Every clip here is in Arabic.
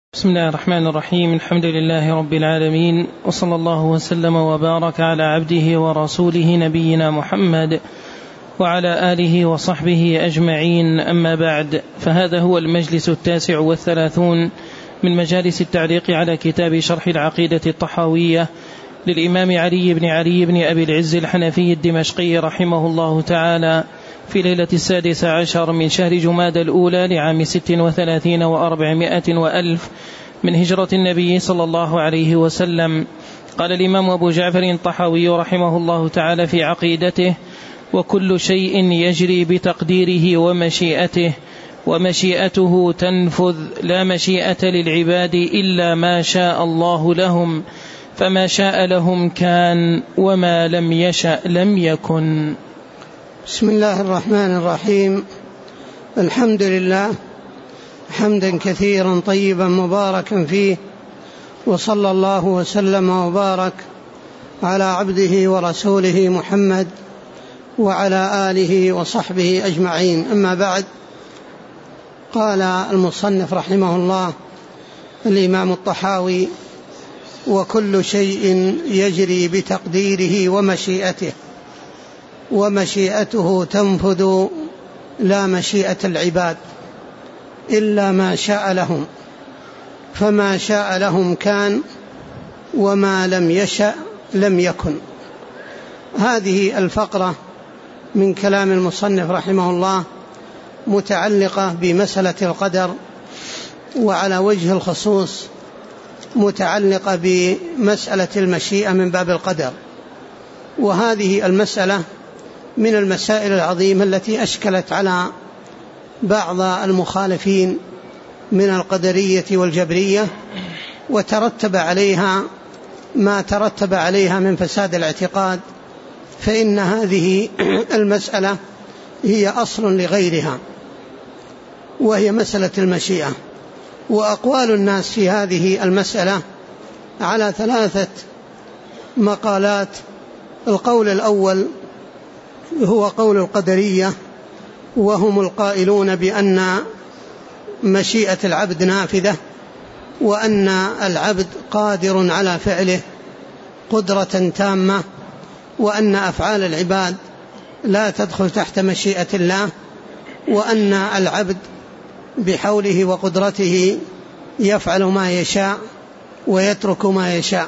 بسم الله الرحمن الرحيم. الحمد لله رب العالمين، وصلى الله وسلم وبارك على عبده ورسوله نبينا محمد وعلى آله وصحبه أجمعين. أما بعد، فهذا هو المجلس 39 من مجالس التعليق على كتاب شرح العقيدة الطحاوية للإمام علي بن أبي العز الحنفي الدمشقي رحمه الله تعالى، في ليلة 16 من شهر جمادى الأولى لعام 36 و400 وألف من هجرة النبي صلى الله عليه وسلم. قال الإمام أبو جعفر الطحاوي رحمه الله تعالى في عقيدته: وكل شيء يجري بتقديره ومشيئته، ومشيئته تنفذ، لا مشيئة للعباد إلا ما شاء الله لهم، فما شاء لهم كان، وما لم يشأ لم يكن. بسم الله الرحمن الرحيم. الحمد لله حمدا كثيرا طيبا مباركا فيه، وصلى الله وسلم وبارك على عبده ورسوله محمد وعلى آله وصحبه أجمعين. أما بعد، قال المصنف رحمه الله الإمام الطحاوي: وكل شيء يجري بتقديره ومشيئته، ومشيئته تنفذ، لا مشيئة العباد إلا ما شاء لهم، فما شاء لهم كان، وما لم يشأ لم يكن. هذه الفقرة من كلام المصنف رحمه الله متعلقة بمسألة القدر، وعلى وجه الخصوص متعلقة بمسألة المشيئة من باب القدر. وهذه المسألة من المسائل العظيمة التي أشكلت على بعض المخالفين من القدرية والجبرية، وترتب عليها ما ترتب عليها من فساد الاعتقاد، فإن هذه المسألة هي أصل لغيرها، وهي مسألة المشيئة. وأقوال الناس في هذه المسألة على 3 مقالات. القول الأول هو قول القدرية، وهم القائلون بأن مشيئة العبد نافذة، وأن العبد قادر على فعله قدرة تامة، وأن أفعال العباد لا تدخل تحت مشيئة الله، وأن العبد بحوله وقدرته يفعل ما يشاء ويترك ما يشاء.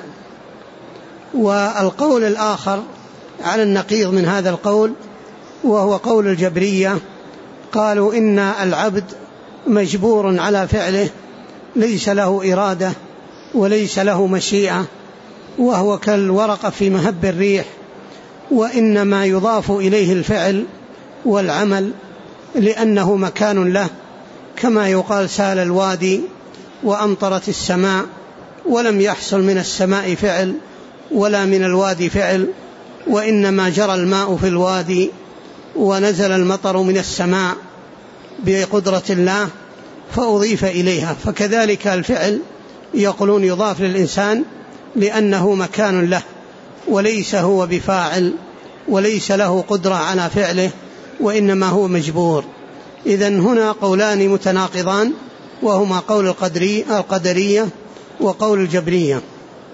والقول الآخر على النقيض من هذا القول، وهو قول الجبرية، قالوا إن العبد مجبور على فعله، ليس له إرادة وليس له مشيئة، وهو كالورقة في مهب الريح، وإنما يضاف إليه الفعل والعمل لأنه مكان له، كما يقال: سال الوادي وأمطرت السماء، ولم يحصل من السماء فعل ولا من الوادي فعل، وإنما جرى الماء في الوادي ونزل المطر من السماء بقدرة الله فأضيف إليها. فكذلك الفعل يقولون يضاف للإنسان لأنه مكان له، وليس هو بفاعل، وليس له قدرة على فعله، وإنما هو مجبور. إذن هنا قولان متناقضان، وهما قول القدرية وقول الجبرية.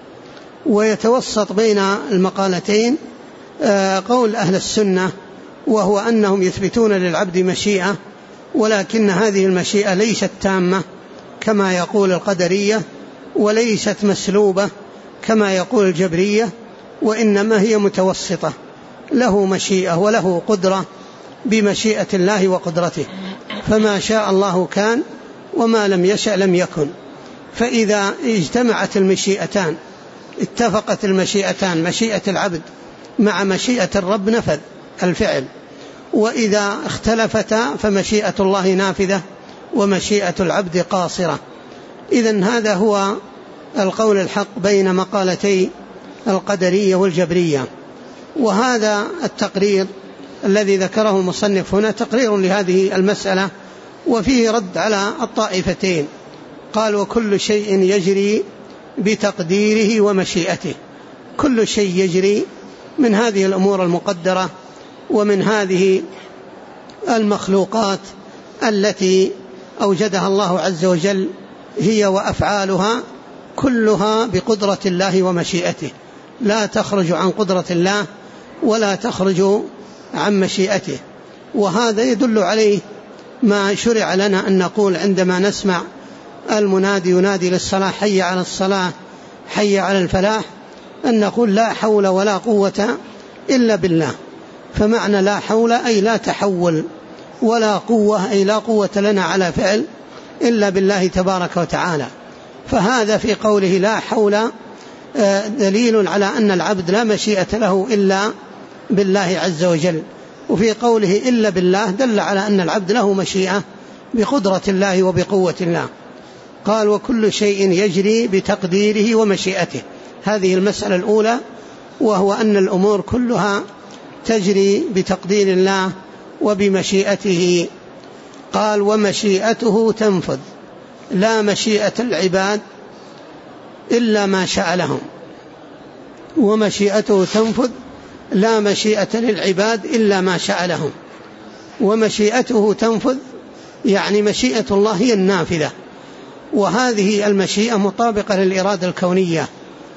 ويتوسط بين المقالتين قول أهل السنة، وهو أنهم يثبتون للعبد مشيئة، ولكن هذه المشيئة ليست تامة كما يقول القدرية، وليست مسلوبة كما يقول الجبرية، وإنما هي متوسطة، له مشيئة وله قدرة بمشيئة الله وقدرته، فما شاء الله كان، وما لم يشأ لم يكن. فإذا اجتمعت المشيئتان، اتفقت المشيئتان، مشيئة العبد مع مشيئة الرب، نفذ الفعل. وإذا اختلفتا فمشيئة الله نافذة ومشيئة العبد قاصرة. إذن هذا هو القول الحق بين مقالتي القدرية والجبرية. وهذا التقرير الذي ذكره المصنف هنا تقرير لهذه المسألة، وفيه رد على الطائفتين. قال: وكل شيء يجري بتقديره ومشيئته. كل شيء يجري من هذه الأمور المقدرة، ومن هذه المخلوقات التي أوجدها الله عز وجل هي وأفعالها كلها بقدرة الله ومشيئته، لا تخرج عن قدرة الله ولا تخرج عن مشيئته. وهذا يدل عليه ما شرع لنا أن نقول عندما نسمع المنادي ينادي للصلاة حي على الصلاة حي على الفلاح، أن نقول لا حول ولا قوة إلا بالله. فمعنى لا حول أي لا تحول، ولا قوة أي لا قوة لنا على فعل إلا بالله تبارك وتعالى. فهذا في قوله لا حول دليل على أن العبد لا مشيئة له إلا بالله عز وجل. وفي قوله إلا بالله دل على أن العبد له مشيئة بقدرة الله وبقوة الله. قال وكل شيء يجري بتقديره ومشيئته. هذه المسألة الأولى، وهو أن الأمور كلها تجري بتقدير الله وبمشيئته. قال ومشيئته تنفذ، لا مشيئة العباد إلا ما شاء لهم. ومشيئته تنفذ لا مشيئة للعباد إلا ما شاء لهم. ومشيئته تنفذ يعني مشيئة الله هي النافذة، وهذه المشيئة مطابقة للإرادة الكونية،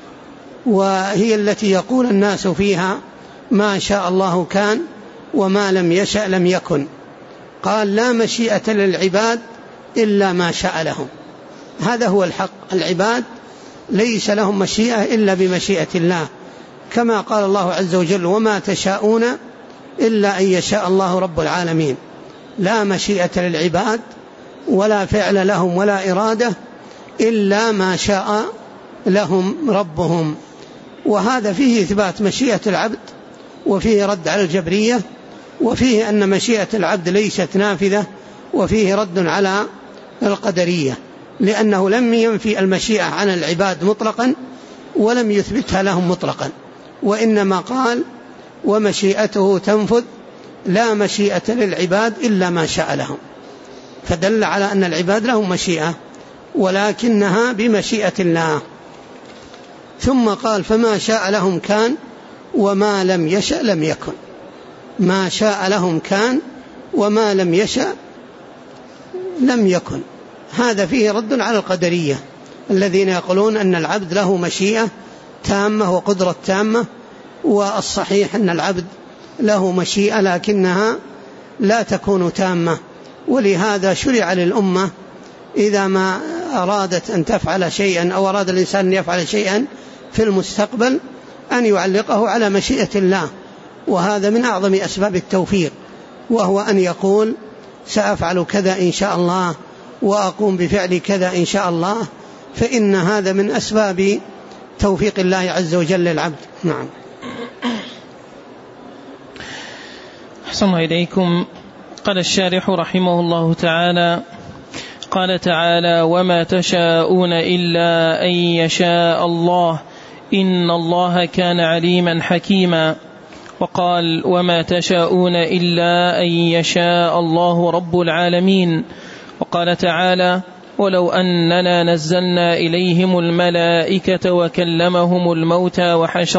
وهي التي يقول الناس فيها ما شاء الله كان وما لم يشأ لم يكن. قال لا مشيئة للعباد إلا ما شاء لهم. هذا هو الحق، العباد ليس لهم مشيئة إلا بمشيئة الله، كما قال الله عز وجل وما تشاءون إلا أن يشاء الله رب العالمين. لا مشيئة للعباد ولا فعل لهم ولا إرادة إلا ما شاء لهم ربهم. وهذا فيه إثبات مشيئة العبد، وفيه رد على الجبرية، وفيه أن مشيئة العبد ليست نافذة، وفيه رد على القدرية، لأنه لم ينفي المشيئة عن العباد مطلقا ولم يثبتها لهم مطلقا، وإنما قال ومشيئته تنفذ لا مشيئة للعباد إلا ما شاء لهم، فدل على أن العباد لهم مشيئة ولكنها بمشيئة الله. ثم قال فما شاء لهم كان وما لم يشأ لم يكن. ما شاء لهم كان وما لم يشأ لم يكن. هذا فيه رد على القدرية الذين يقولون أن العبد له مشيئة تامة وقدرة تامة، والصحيح أن العبد له مشيئة لكنها لا تكون تامة. ولهذا شرع للأمة إذا ما أرادت أن تفعل شيئا أو أراد الإنسان أن يفعل شيئا في المستقبل أن يعلقه على مشيئة الله، وهذا من أعظم أسباب التوفيق، وهو أن يقول سأفعل كذا إن شاء الله وأقوم بفعل كذا إن شاء الله، فإن هذا من أسباب توفيق الله عز وجل للعبد. نعم. أحسن الله إليكم. قال الشارح رحمه الله تعالى قال تعالى وما تشاءون إلا أن يشاء الله إن الله كان عليما حكيما. وقال وما تشاءون إلا أن يشاء الله رب العالمين. وقال تعالى ولو أننا نزلنا إليهم الملائكة وكلمهم الموتى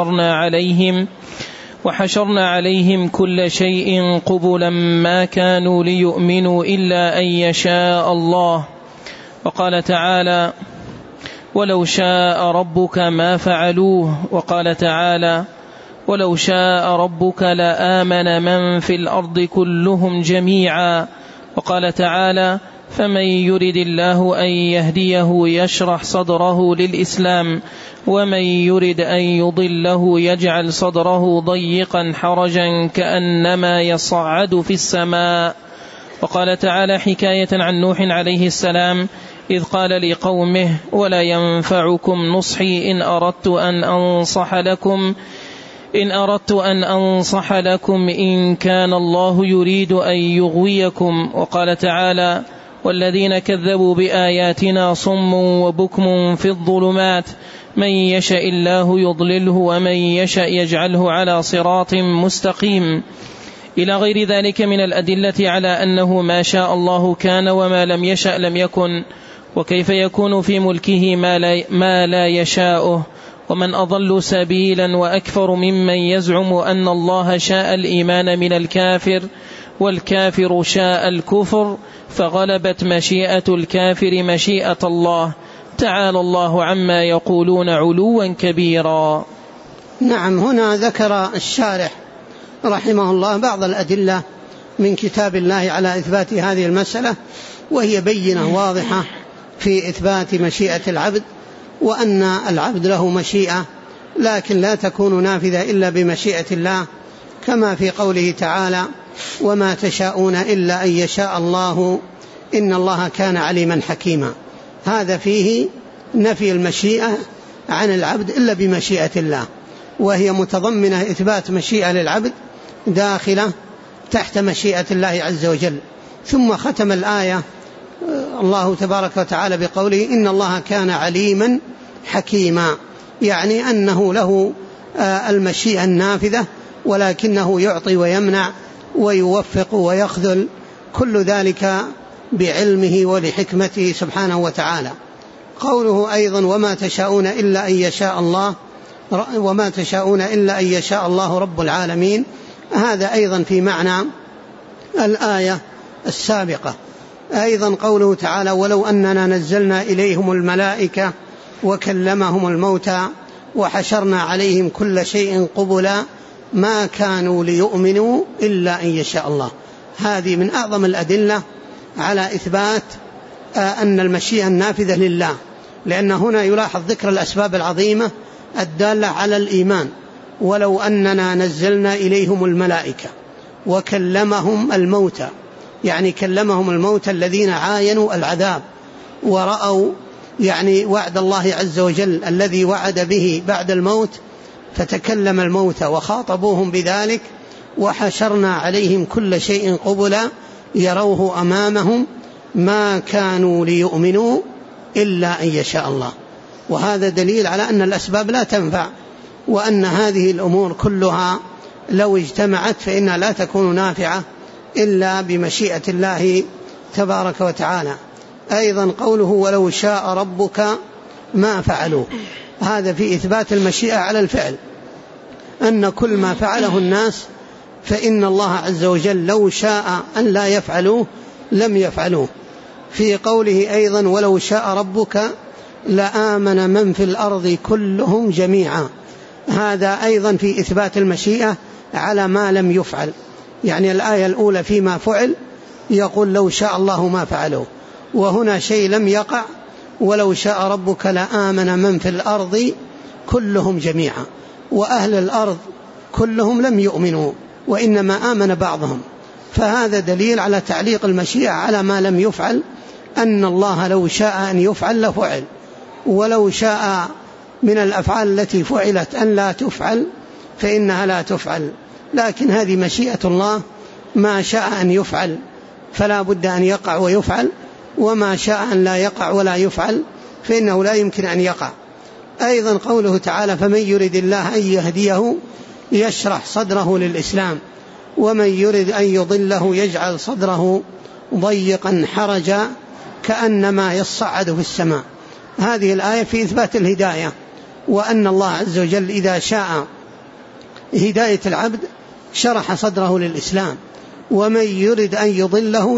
وحشرنا عليهم كل شيء قبلا ما كانوا ليؤمنوا إلا أن يشاء الله. وقال تعالى ولو شاء ربك ما فعلوه. وقال تعالى ولو شاء ربك لآمن من في الأرض كلهم جميعا. وقال تعالى فمن يرد الله أن يهديه يشرح صدره للإسلام ومن يرد أن يضله يجعل صدره ضيقا حرجا كأنما يصعد في السماء. وقال تعالى حكاية عن نوح عليه السلام إذ قال لقومه ولا ينفعكم نصحي إن أردت أن أنصح لكم إن كان الله يريد أن يغويكم. وقال تعالى والذين كذبوا بآياتنا صم وبكم في الظلمات من يشاء الله يضلله ومن يشاء يجعله على صراط مستقيم، إلى غير ذلك من الأدلة على أنه ما شاء الله كان وما لم يشاء لم يكن، وكيف يكون في ملكه ما لا يشاءه. ومن أضل سبيلا وأكفر ممن يزعم أن الله شاء الإيمان من الكافر والكافر شاء الكفر فغلبت مشيئة الكافر مشيئة الله، تعالى الله عما يقولون علوا كبيرا. نعم، هنا ذكر الشارح رحمه الله بعض الأدلة من كتاب الله على إثبات هذه المسألة، وهي بينة واضحة في إثبات مشيئة العبد، وأن العبد له مشيئة لكن لا تكون نافذة إلا بمشيئة الله، كما في قوله تعالى: وما تشاءون إلا أن يشاء الله إن الله كان عليما حكيما. هذا فيه نفي المشيئة عن العبد إلا بمشيئة الله، وهي متضمنة إثبات مشيئة للعبد داخلة تحت مشيئة الله عز وجل. ثم ختم الآية الله تبارك وتعالى بقوله: إن الله كان عليما حكيما، يعني أنه له المشيئة النافذة، ولكنه يعطي ويمنع ويوفق ويخذل، كل ذلك بعلمه ولحكمته سبحانه وتعالى. قوله أيضا: وما تشاءون إلا أن يشاء الله رب العالمين، هذا أيضا في معنى الآية السابقة. أيضا قوله تعالى: ولو أننا نزلنا إليهم الملائكة وكلمهم الموتى وحشرنا عليهم كل شيء قبلا ما كانوا ليؤمنوا إلا أن يشاء الله. هذه من أعظم الأدلة على إثبات أن المشيئة النافذة لله، لأن هنا يلاحظ ذكر الأسباب العظيمة الدالة على الإيمان. ولو أننا نزلنا إليهم الملائكة وكلمهم الموتى، يعني كلمهم الموتى الذين عاينوا العذاب ورأوا يعني وعد الله عز وجل الذي وعد به بعد الموت، فتكلم الموتى وخاطبوهم بذلك: وحشرنا عليهم كل شيء قبلا يروه أمامهم ما كانوا ليؤمنوا إلا أن يشاء الله. وهذا دليل على أن الأسباب لا تنفع، وأن هذه الأمور كلها لو اجتمعت فإنها لا تكون نافعة إلا بمشيئة الله تبارك وتعالى. أيضا قوله: ولو شاء ربك ما فعلوه، هذا في إثبات المشيئة على الفعل، أن كل ما فعله الناس فإن الله عز وجل لو شاء أن لا يفعلوه لم يفعلوه. في قوله أيضا: ولو شاء ربك لآمن من في الأرض كلهم جميعا، هذا أيضا في إثبات المشيئة على ما لم يفعل. يعني الآية الأولى فيما فعل يقول لو شاء الله ما فعلوه، وهنا شيء لم يقع: ولو شاء ربك لآمن من في الأرض كلهم جميعا، وأهل الأرض كلهم لم يؤمنوا وإنما آمن بعضهم. فهذا دليل على تعليق المشيئة على ما لم يفعل، أن الله لو شاء أن يفعل لفعل، ولو شاء من الأفعال التي فعلت أن لا تفعل فإنها لا تفعل. لكن هذه مشيئة الله، ما شاء أن يفعل فلا بد أن يقع ويفعل، وما شاء أن لا يقع ولا يفعل فإنه لا يمكن أن يقع. أيضا قوله تعالى: فمن يرد الله أن يهديه يشرح صدره للإسلام ومن يرد أن يضله يجعل صدره ضيقا حرجا كأنما يصعد في السماء. هذه الآية في إثبات الهداية، وأن الله عز وجل إذا شاء هداية العبد شرح صدره للإسلام، ومن يرد أن يضله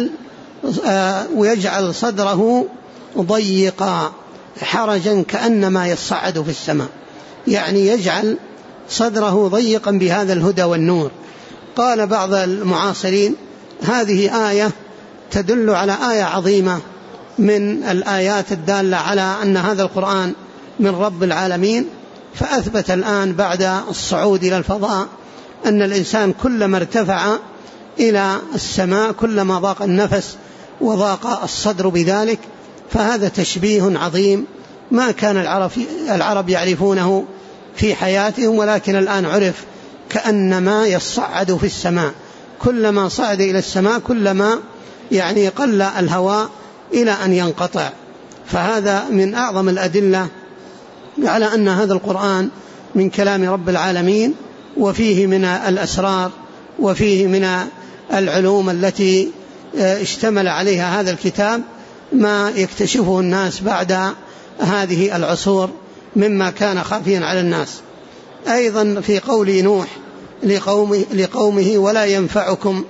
ويجعل صدره ضيقا حرجا كأنما يصعد في السماء، يعني يجعل صدره ضيقا بهذا الهدى والنور. قال بعض المعاصرين: هذه آية تدل على آية عظيمة من الآيات الدالة على أن هذا القرآن من رب العالمين. فأثبت الآن بعد الصعود إلى الفضاء أن الإنسان كلما ارتفع إلى السماء كلما ضاق النفس وضاق الصدر بذلك. فهذا تشبيه عظيم ما كان العرب يعرفونه في حياتهم، ولكن الآن عرف، كأنما يصعد في السماء، كلما صعد إلى السماء كلما يعني قل الهواء إلى أن ينقطع. فهذا من أعظم الأدلة على أن هذا القرآن من كلام رب العالمين، وفيه من الأسرار وفيه من العلوم التي اشتمل عليها هذا الكتاب ما يكتشفه الناس بعد هذه العصور مما كان خافيا على الناس. أيضا في قول نوح لقومه: ولا ينفعكم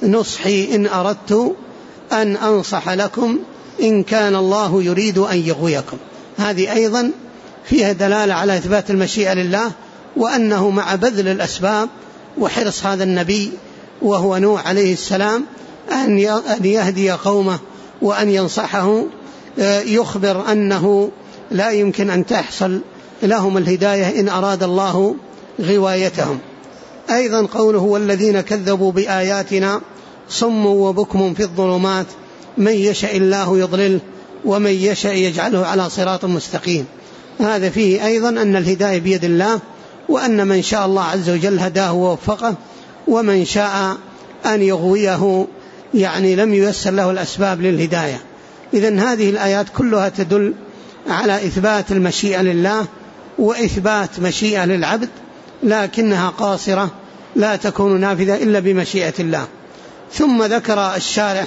نصحي إن أردت أن أنصح لكم إن كان الله يريد أن يغويكم. هذه أيضا فيها دلالة على إثبات المشيئة لله، وأنه مع بذل الأسباب وحرص هذا النبي وهو نوح عليه السلام أن يهدي قومه وأن ينصحه، يخبر أنه لا يمكن أن تحصل لهم الهداية إن أراد الله غوايتهم. أيضا قوله والذين كذبوا بآياتنا صم وبكم في الظلمات من يشاء الله يضلله ومن يشاء يجعله على صراط مستقيم. هذا فيه أيضا أن الهداية بيد الله، وأن من شاء الله عز وجل هداه ووفقه، ومن شاء أن يغويه يعني لم ييسر له الأسباب للهداية. إذن هذه الآيات كلها تدل على إثبات المشيئة لله وإثبات مشيئة للعبد، لكنها قاصرة لا تكون نافذة إلا بمشيئة الله. ثم ذكر الشارح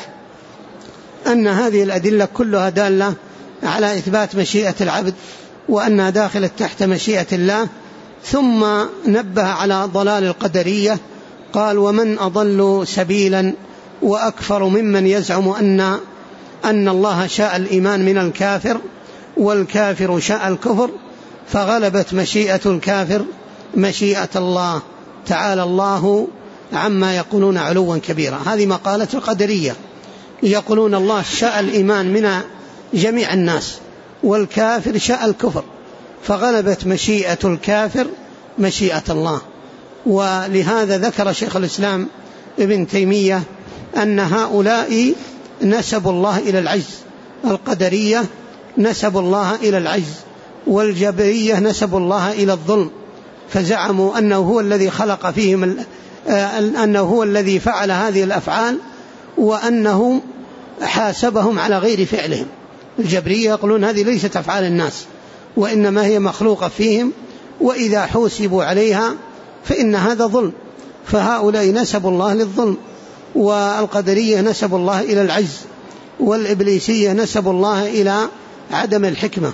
أن هذه الأدلة كلها دالة على إثبات مشيئة العبد وأنها داخلة تحت مشيئة الله. ثم نبه على ضلال القدرية، قال ومن أضل سبيلا وأكفر ممن يزعم أن الله شاء الإيمان من الكافر والكافر شاء الكفر، فغلبت مشيئة الكافر مشيئة الله، تعالى الله عما يقولون علوا كبيرا. هذه مقالة القدرية، يقولون الله شاء الإيمان من جميع الناس والكافر شاء الكفر، فغلبت مشيئة الكافر مشيئة الله. ولهذا ذكر شيخ الإسلام ابن تيمية أن هؤلاء نسبوا الله إلى العجز، القدرية نسبوا الله إلى العجز، والجبرية نسبوا الله إلى الظلم، فزعموا أنه هو الذي خلق فيهم، أنه هو الذي فعل هذه الأفعال، وأنه حاسبهم على غير فعلهم. الجبرية يقولون هذه ليست أفعال الناس وإنما هي مخلوقة فيهم، وإذا حوسبوا عليها فإن هذا ظلم، فهؤلاء نسبوا الله للظلم. والقدرية نسبوا الله إلى العجز، والإبليسية نسبوا الله إلى عدم الحكمة.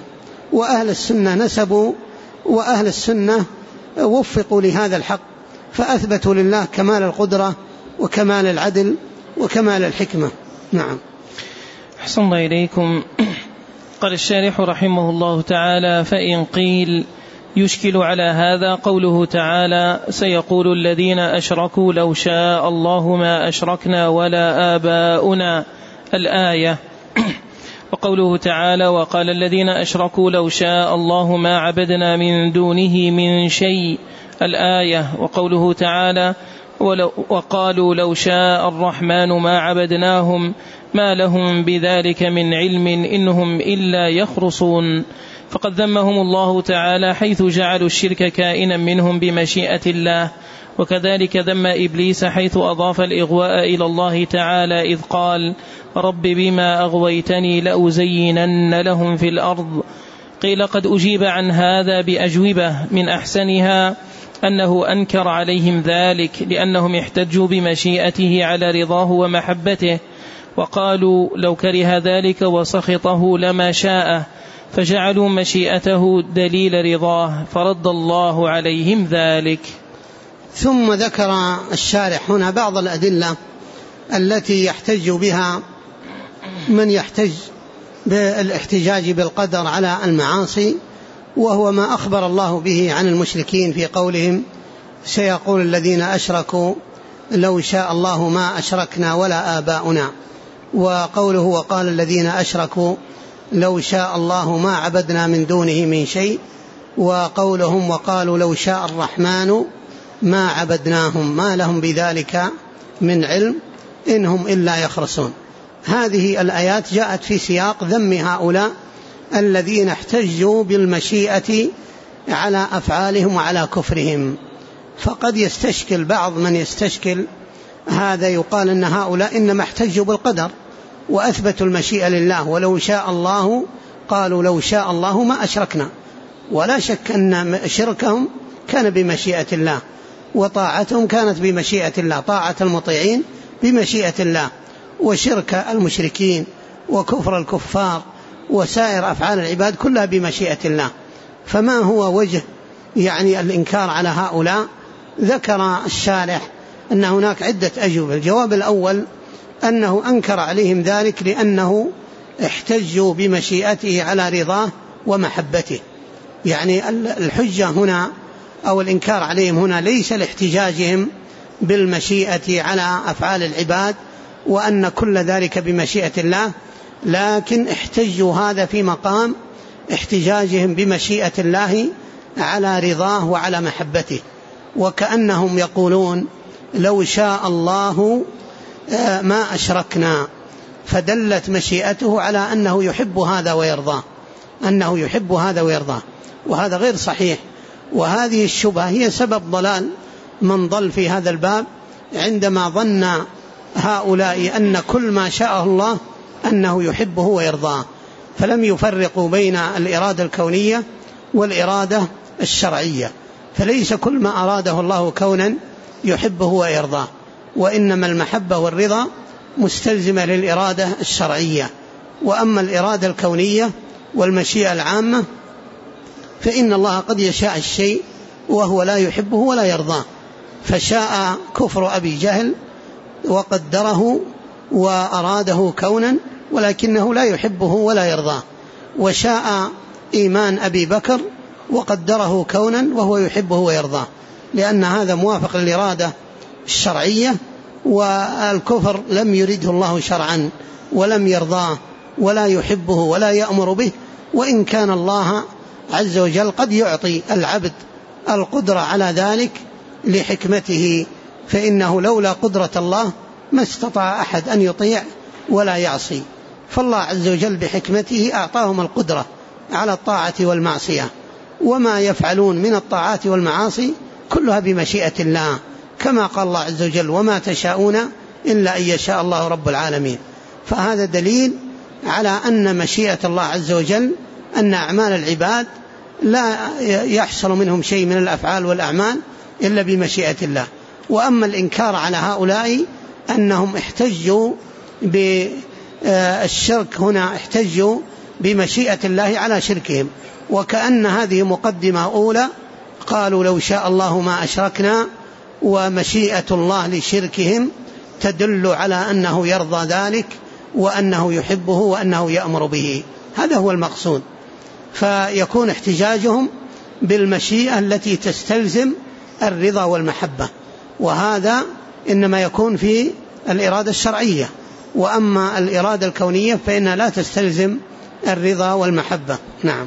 وأهل السنة وفقوا لهذا الحق، فأثبتوا لله كمال القدرة وكمال العدل وكمال الحكمة. نعم. أحسن الله إليكم. قال الشارح رحمه الله تعالى: فإن قيل يشكل على هذا قوله تعالى: سيقول الذين أشركوا لو شاء الله ما أشركنا ولا آباؤنا، الآية. وقوله تعالى: وقال الذين أشركوا لو شاء الله ما عبدنا من دونه من شيء، الآية. وقوله تعالى: وقالوا لو شاء الرحمن ما عبدناهم ما لهم بذلك من علم إنهم إلا يخرصون. فقد ذمهم الله تعالى حيث جعلوا الشرك كائنا منهم بمشيئة الله، وكذلك ذم إبليس حيث أضاف الإغواء إلى الله تعالى إذ قال: رب بما أغويتني لأزينن لهم في الأرض. قيل قد أجيب عن هذا بأجوبة من أحسنها أنه أنكر عليهم ذلك لأنهم احتجوا بمشيئته على رضاه ومحبته، وقالوا لو كره ذلك وسخطه لما شاء، فجعلوا مشيئته دليل رضاه، فرد الله عليهم ذلك. ثم ذكر الشارح هنا بعض الأدلة التي يحتج بها من يحتج بالاحتجاج بالقدر على المعاصي، وهو ما أخبر الله به عن المشركين في قولهم: سيقول الذين أشركوا لو شاء الله ما أشركنا ولا آباؤنا. وقوله: وقال الذين أشركوا لو شاء الله ما عبدنا من دونه من شيء. وقولهم: وقالوا لو شاء الرحمن ما عبدناهم ما لهم بذلك من علم إنهم إلا يخرصون. هذه الآيات جاءت في سياق ذم هؤلاء الذين احتجوا بالمشيئة على أفعالهم وعلى كفرهم. فقد يستشكل بعض من يستشكل هذا، يقال أن هؤلاء إنما احتجوا بالقدر وأثبتوا المشيئة لله، ولو شاء الله، قالوا لو شاء الله ما أشركنا. ولا شك أن شركهم كان بمشيئة الله، وطاعتهم كانت بمشيئة الله، طاعة المطيعين بمشيئة الله، وشرك المشركين وكفر الكفار وسائر أفعال العباد كلها بمشيئة الله. فما هو وجه الإنكار على هؤلاء؟ ذكر الشارح أن هناك عدة أجوبة. الجواب الأول أنه أنكر عليهم ذلك لأنه احتجوا بمشيئته على رضاه ومحبته. يعني الحجة هنا أو الإنكار عليهم هنا ليس لاحتجاجهم بالمشيئة على أفعال العباد وأن كل ذلك بمشيئة الله، لكن احتجوا هذا في مقام احتجاجهم بمشيئة الله على رضاه وعلى محبته، وكأنهم يقولون لو شاء الله ما أشركنا، فدلت مشيئته على أنه يحب هذا ويرضاه، أنه يحب هذا ويرضاه، وهذا غير صحيح. وهذه الشبهة هي سبب ضلال من ضل في هذا الباب، عندما ظن هؤلاء أن كل ما شاءه الله أنه يحبه ويرضاه، فلم يفرقوا بين الإرادة الكونية والإرادة الشرعية، فليس كل ما أراده الله كونا يحبه ويرضاه، وإنما المحبة والرضا مستلزمة للإرادة الشرعية. وأما الإرادة الكونية والمشيئة العامة فإن الله قد يشاء الشيء وهو لا يحبه ولا يرضاه، فشاء كفر أبي جهل وقدره وأراده كونا ولكنه لا يحبه ولا يرضاه، وشاء إيمان أبي بكر وقدره كونا وهو يحبه ويرضاه، لأن هذا موافق للإرادة الشرعية، والكفر لم يرده الله شرعا ولم يرضاه ولا يحبه ولا يأمر به، وإن كان الله عز وجل قد يعطي العبد القدرة على ذلك لحكمته، فإنه لولا قدرة الله ما استطاع أحد أن يطيع ولا يعصي، فالله عز وجل بحكمته أعطاهم القدرة على الطاعة والمعصية، وما يفعلون من الطاعات والمعاصي كلها بمشيئة الله، كما قال الله عز وجل وما تشاءون إلا أن يشاء الله رب العالمين. فهذا دليل على أن مشيئة الله عز وجل أن أعمال العباد لا يحصل منهم شيء من الأفعال والأعمال إلا بمشيئة الله. وأما الإنكار على هؤلاء أنهم احتجوا بالشرك هنا، احتجوا بمشيئة الله على شركهم، وكأن هذه مقدمة أولى، قالوا لو شاء الله ما أشركنا، ومشيئة الله لشركهم تدل على أنه يرضى ذلك وأنه يحبه وأنه يأمر به، هذا هو المقصود. فيكون احتجاجهم بالمشيئة التي تستلزم الرضا والمحبة، وهذا إنما يكون في الإرادة الشرعية، وأما الإرادة الكونية فإنها لا تستلزم الرضا والمحبة. نعم.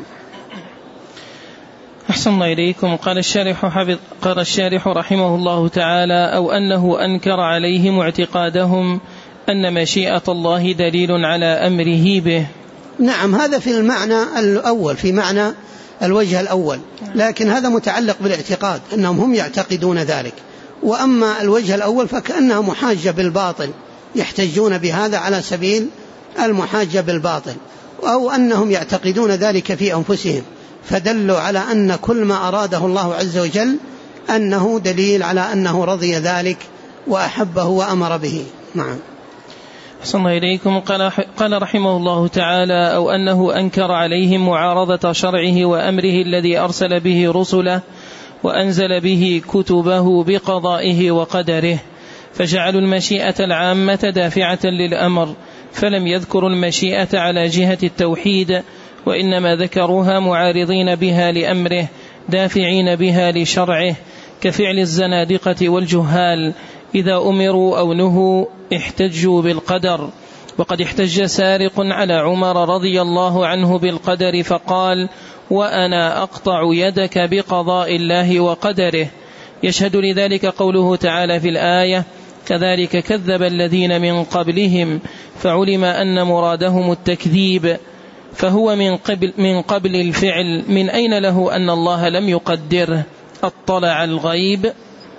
أحسن الله إليكم. قال الشارح رحمه الله تعالى: أو أنه أنكر عليهم اعتقادهم أن مشيئة الله دليل على أمره به. نعم، هذا في المعنى الأول، في معنى الوجه الأول، لكن هذا متعلق بالاعتقاد أنهم هم يعتقدون ذلك. وأما الوجه الأول فكأنها محاجة بالباطل، يحتجون بهذا على سبيل المحاجة بالباطل، أو أنهم يعتقدون ذلك في أنفسهم، فدلوا على أن كل ما أراده الله عز وجل أنه دليل على أنه رضي ذلك وأحبه وأمر به. نعم. أحسن الله إليكم. قال رحمه الله تعالى: أو أنه أنكر عليهم معارضة شرعه وأمره الذي أرسل به رسله وأنزل به كتبه بقضائه وقدره، فجعلوا المشيئة العامة دافعة للأمر، فلم يذكروا المشيئة على جهة التوحيد، وإنما ذكروها معارضين بها لأمره دافعين بها لشرعه، كفعل الزنادقة والجهال إذا أمروا أو نهوا احتجوا بالقدر. وقد احتج سارق على عمر رضي الله عنه بالقدر فقال: وأنا أقطع يدك بقضاء الله وقدره. يشهد لذلك قوله تعالى في الآية: كذلك كذب الذين من قبلهم، فعلم أن مرادهم التكذيب، فهو من قبل الفعل، من أين له أن الله لم يقدره؟ اطلع الغيب.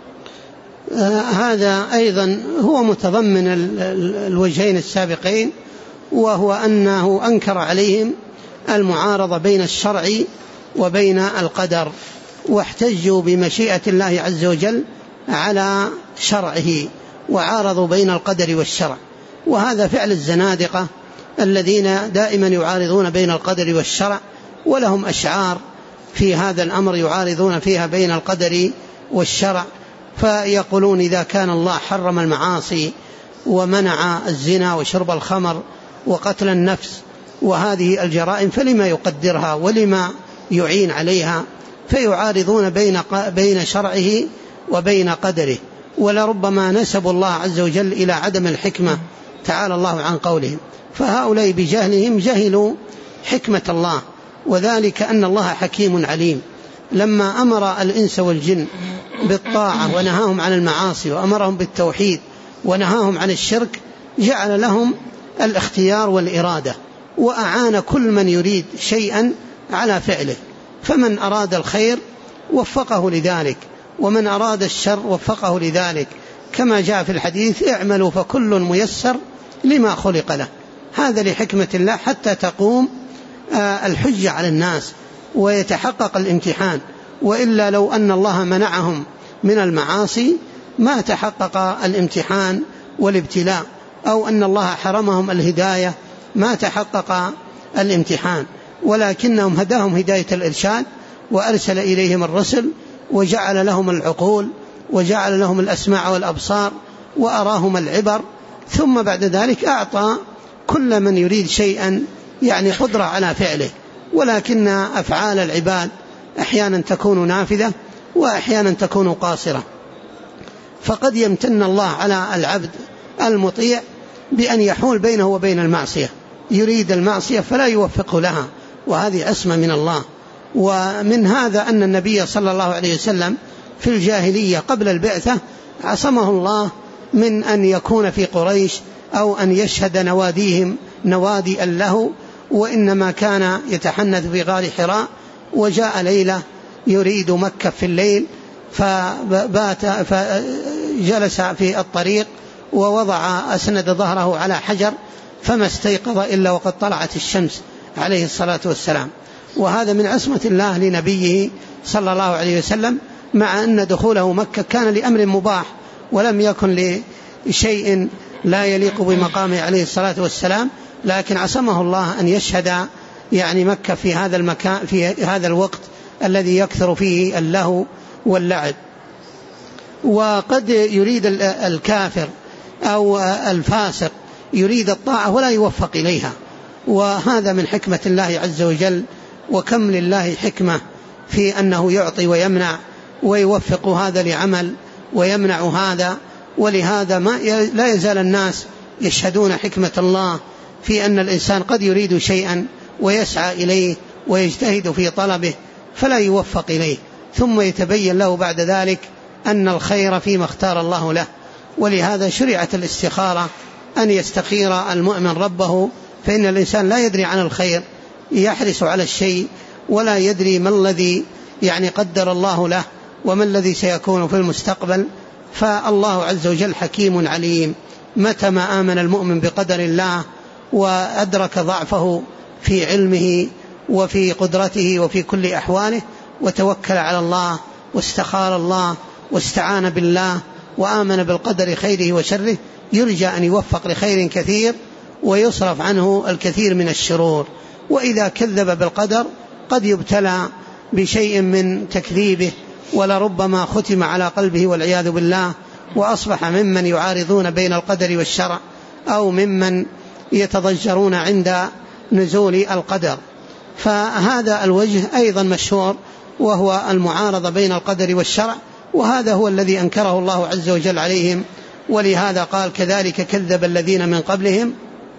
هذا أيضا هو متضمن الوجهين السابقين، وهو أنه أنكر عليهم المعارضة بين الشرع وبين القدر، واحتجوا بمشيئة الله عز وجل على شرعه، وعارضوا بين القدر والشرع. وهذا فعل الزنادقة الذين دائما يعارضون بين القدر والشرع، ولهم أشعار في هذا الأمر يعارضون فيها بين القدر والشرع، فيقولون إذا كان الله حرم المعاصي ومنع الزنا وشرب الخمر وقتل النفس وهذه الجرائم فلما يقدرها ولما يعين عليها؟ فيعارضون بين شرعه وبين قدره، ولربما نسبوا الله عز وجل إلى عدم الحكمة تعالى الله عن قولهم. فهؤلاء بجهلهم جهلوا حكمة الله، وذلك أن الله حكيم عليم. لما أمر الإنس والجن بالطاعة ونهاهم عن المعاصي وأمرهم بالتوحيد ونهاهم عن الشرك جعل لهم الاختيار والإرادة، وأعان كل من يريد شيئا على فعله، فمن أراد الخير وفقه لذلك، ومن أراد الشر وفقه لذلك، كما جاء في الحديث: اعملوا فكل ميسر لما خلق له. هذا لحكمة الله حتى تقوم الحجة على الناس ويتحقق الامتحان، وإلا لو أن الله منعهم من المعاصي ما تحقق الامتحان والابتلاء، أو أن الله حرمهم الهداية ما تحقق الامتحان، ولكنهم هداهم هداية الإرشاد وأرسل إليهم الرسل وجعل لهم العقول وجعل لهم الأسماع والأبصار وأراهم العبر، ثم بعد ذلك أعطى كل من يريد شيئا يعني قدرة على فعله. ولكن أفعال العباد أحيانا تكون نافذة وأحيانا تكون قاصرة، فقد يمتن الله على العبد المطيع بأن يحول بينه وبين المعصية، يريد المعصية فلا يوفقه لها، وهذه عصمة من الله. ومن هذا أن النبي صلى الله عليه وسلم في الجاهلية قبل البعثة عصمه الله من أن يكون في قريش أو أن يشهد نواديهم نوادي له، وإنما كان يتحنث في غار حراء، وجاء ليلة يريد مكة في الليل فجلس في الطريق ووضع أسند ظهره على حجر فما استيقظ إلا وقد طلعت الشمس عليه الصلاة والسلام. وهذا من عصمة الله لنبيه صلى الله عليه وسلم، مع أن دخوله مكة كان لأمر مباح ولم يكن لشيء لا يليق بمقامه عليه الصلاة والسلام، لكن عصمه الله أن يشهد يعني مكة في هذا المكان في هذا الوقت الذي يكثر فيه اللهو واللعب. وقد يريد الكافر أو الفاسق يريد الطاعة ولا يوفق إليها، وهذا من حكمة الله عز وجل، وكم لله حكمة في أنه يعطي ويمنع ويوفق هذا لعمل ويمنع هذا. ولهذا لا يزال الناس يشهدون حكمة الله في أن الإنسان قد يريد شيئا ويسعى إليه ويجتهد في طلبه فلا يوفق إليه، ثم يتبين له بعد ذلك أن الخير فيما اختار الله له. ولهذا شرعت الاستخارة، أن يستخير المؤمن ربه، فإن الإنسان لا يدري عن الخير، يحرص على الشيء ولا يدري ما الذي يعني قدر الله له وما الذي سيكون في المستقبل. فالله عز وجل حكيم عليم، متى ما آمن المؤمن بقدر الله وأدرك ضعفه في علمه وفي قدرته وفي كل أحواله وتوكل على الله واستخار الله واستعان بالله وآمن بالقدر خيره وشره، يرجى أن يوفق لخير كثير ويصرف عنه الكثير من الشرور. وإذا كذب بالقدر قد يبتلى بشيء من تكذيبه، ولربما ختم على قلبه والعياذ بالله، وأصبح ممن يعارضون بين القدر والشرع، أو ممن يتضجرون عند نزول القدر. فهذا الوجه أيضا مشهور، وهو المعارضة بين القدر والشرع، وهذا هو الذي أنكره الله عز وجل عليهم. ولهذا قال: كذلك كذب الذين من قبلهم.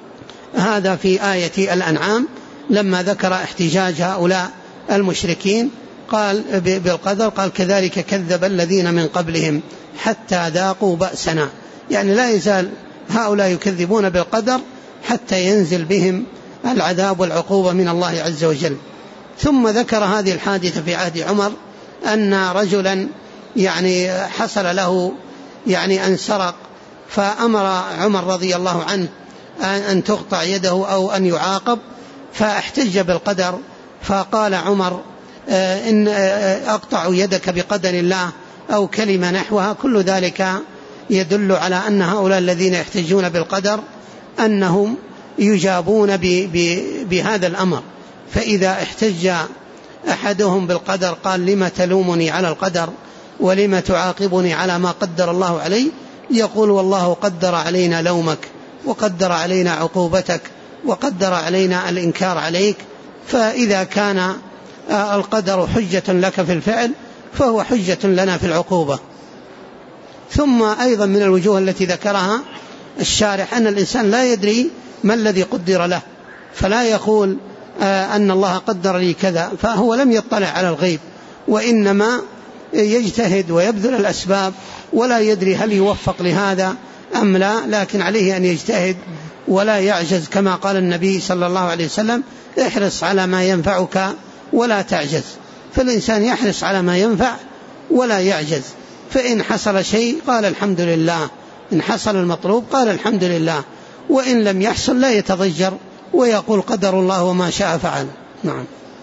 هذا في آية الأنعام لما ذكر احتجاج هؤلاء المشركين قال بالقدر، قال: كذلك كذب الذين من قبلهم حتى ذاقوا بأسنا. يعني لا يزال هؤلاء يكذبون بالقدر حتى ينزل بهم العذاب والعقوبة من الله عز وجل. ثم ذكر هذه الحادثة في عهد عمر، أن رجلا يعني حصل له يعني أن سرق، فأمر عمر رضي الله عنه أن تقطع يده أو أن يعاقب، فاحتج بالقدر، فقال عمر: إن أقطع يدك بقدر الله أو كلمة نحوها. كل ذلك يدل على أن هؤلاء الذين يحتجون بالقدر أنهم يجابون بهذا الأمر. فإذا احتج أحدهم بالقدر قال: لما تلومني على القدر ولم تعاقبني على ما قدر الله علي، يقول والله قدر علينا لومك وقدر علينا عقوبتك وقدر علينا الإنكار عليك. فإذا كان القدر حجة لك في الفعل فهو حجة لنا في العقوبة. ثم أيضا من الوجوه التي ذكرها الشارح أن الإنسان لا يدري ما الذي قدر له، فلا يقول أن الله قدر لي كذا، فهو لم يطلع على الغيب، وإنما يجتهد ويبذل الأسباب ولا يدري هل يوفق لهذا أم لا، لكن عليه أن يجتهد ولا يعجز، كما قال النبي صلى الله عليه وسلم: احرص على ما ينفعك ولا تعجز. فالإنسان يحرص على ما ينفع ولا يعجز، فإن حصل شيء قال الحمد لله، إن حصل المطلوب قال الحمد لله، وإن لم يحصل لا يتضجر ويقول قدر الله وما شاء فعل. نعم.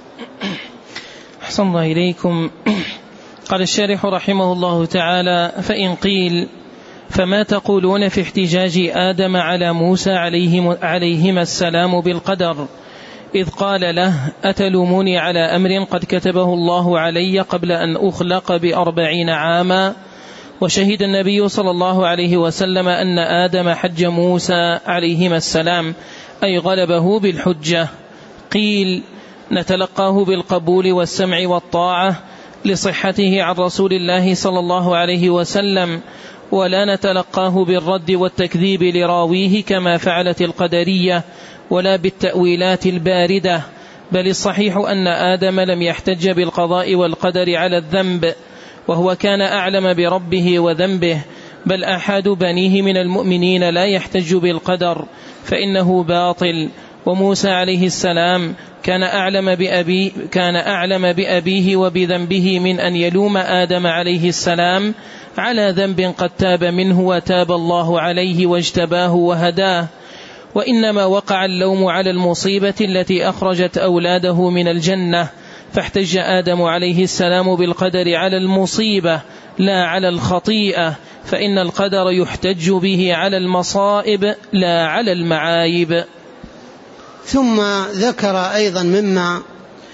أحسن الله إليكم. قال الشارح رحمه الله تعالى: فإن قيل فما تقولون في احتجاج آدم على موسى عليهما السلام بالقدر، إذ قال له: أتلوموني على أمر قد كتبه الله علي قبل أن أخلق ب40 عاما؟ وشهد النبي صلى الله عليه وسلم أن آدم حج موسى عليهما السلام، أي غلبه بالحجة. قيل: نتلقاه بالقبول والسمع والطاعة لصحته عن رسول الله صلى الله عليه وسلم، ولا نتلقاه بالرد والتكذيب لراويه كما فعلت القدرية، ولا بالتأويلات الباردة، بل الصحيح أن آدم لم يحتج بالقضاء والقدر على الذنب، وهو كان أعلم بربه وذنبه، بل أحد بنيه من المؤمنين لا يحتج بالقدر فإنه باطل. وموسى عليه السلام كان أعلم بأبيه وبذنبه من أن يلوم آدم عليه السلام على ذنب قد تاب منه وتاب الله عليه واجتباه وهداه، وإنما وقع اللوم على المصيبة التي أخرجت أولاده من الجنة، فاحتج آدم عليه السلام بالقدر على المصيبة لا على الخطيئة، فإن القدر يحتج به على المصائب لا على المعايب. ثم ذكر أيضا مما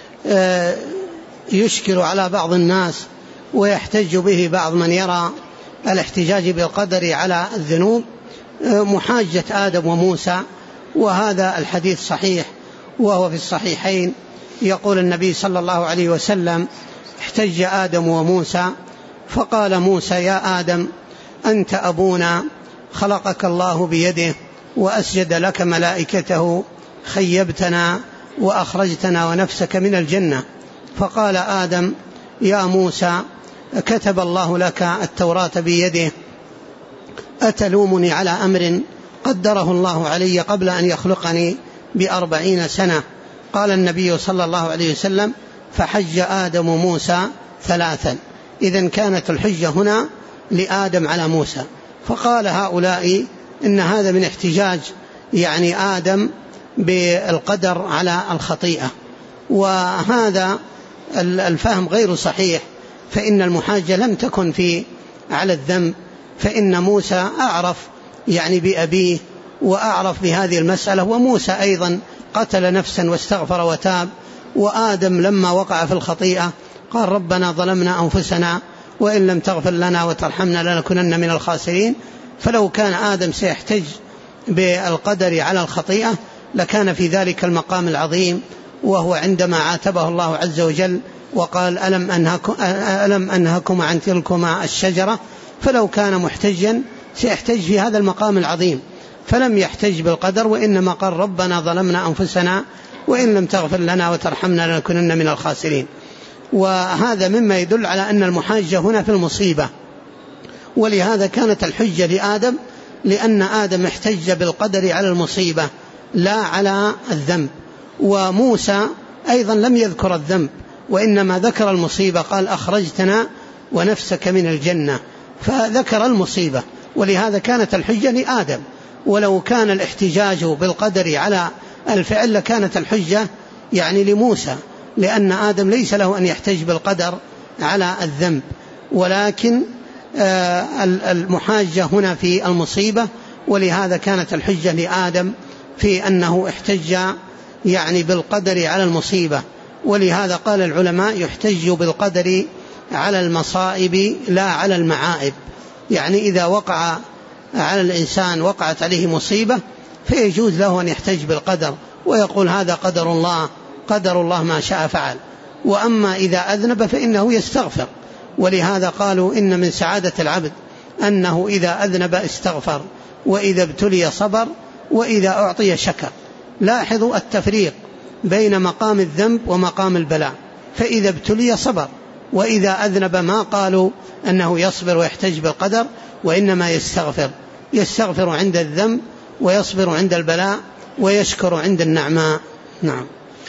يشكل على بعض الناس ويحتج به بعض من يرى الاحتجاج بالقدر على الذنوب محاجة آدم وموسى، وهذا الحديث صحيح وهو في الصحيحين. يقول النبي صلى الله عليه وسلم: احتج آدم وموسى فقال موسى: يا آدم أنت أبونا، خلقك الله بيده وأسجد لك ملائكته، خيبتنا وأخرجتنا ونفسك من الجنة. فقال آدم: يا موسى كتب الله لك التوراة بيده، أتلومني على أمر قدره الله علي قبل أن يخلقني ب40 سنة؟ قال النبي صلى الله عليه وسلم: فحج آدم موسى 3. إذن كانت الحجة هنا لآدم على موسى. فقال هؤلاء إن هذا من احتجاج يعني آدم بالقدر على الخطيئة، وهذا الفهم غير صحيح، فإن المحاجة لم تكن على الذنب، فإن موسى أعرف يعني بأبيه وأعرف بهذه المسألة، وموسى أيضا قتل نفسا واستغفر وتاب، وآدم لما وقع في الخطيئة قال: ربنا ظلمنا أنفسنا وإن لم تغفر لنا وترحمنا لنكونن من الخاسرين. فلو كان آدم سيحتج بالقدر على الخطيئة لكان في ذلك المقام العظيم، وهو عندما عاتبه الله عز وجل وقال: ألم أنهكما عن تلكما الشجرة. فلو كان محتجا سيحتج في هذا المقام العظيم، فلم يحتج بالقدر، وإنما قال: ربنا ظلمنا أنفسنا وإن لم تغفر لنا وترحمنا لنكونن من الخاسرين. وهذا مما يدل على أن المحاجة هنا في المصيبة، ولهذا كانت الحجة لآدم، لأن آدم احتج بالقدر على المصيبة لا على الذنب. وموسى أيضا لم يذكر الذنب وإنما ذكر المصيبة، قال: أخرجتنا ونفسك من الجنة، فذكر المصيبة، ولهذا كانت الحجة لآدم. ولو كان الاحتجاج بالقدر على الفعل لكانت الحجة يعني لموسى، لأن آدم ليس له أن يحتج بالقدر على الذنب، ولكن المحاجة هنا في المصيبة، ولهذا كانت الحجة لآدم في أنه احتج يعني بالقدر على المصيبة. ولهذا قال العلماء: يحتج بالقدر على المصائب لا على المعائب. يعني إذا وقع على الإنسان وقعت عليه مصيبة فيجوز له أن يحتج بالقدر ويقول هذا قدر الله، قدر الله ما شاء فعل. وأما إذا أذنب فإنه يستغفر، ولهذا قالوا إن من سعادة العبد أنه إذا أذنب استغفر، وإذا ابتلي صبر، وإذا أعطي شكر. لاحظوا التفريق بين مقام الذنب ومقام البلاء، فإذا ابتلي صبر، وإذا أذنب ما قالوا أنه يصبر ويحتج بالقدر، وإنما يستغفر عند الذنب، ويصبر عند البلاء، ويشكر عند النعماء. نعم.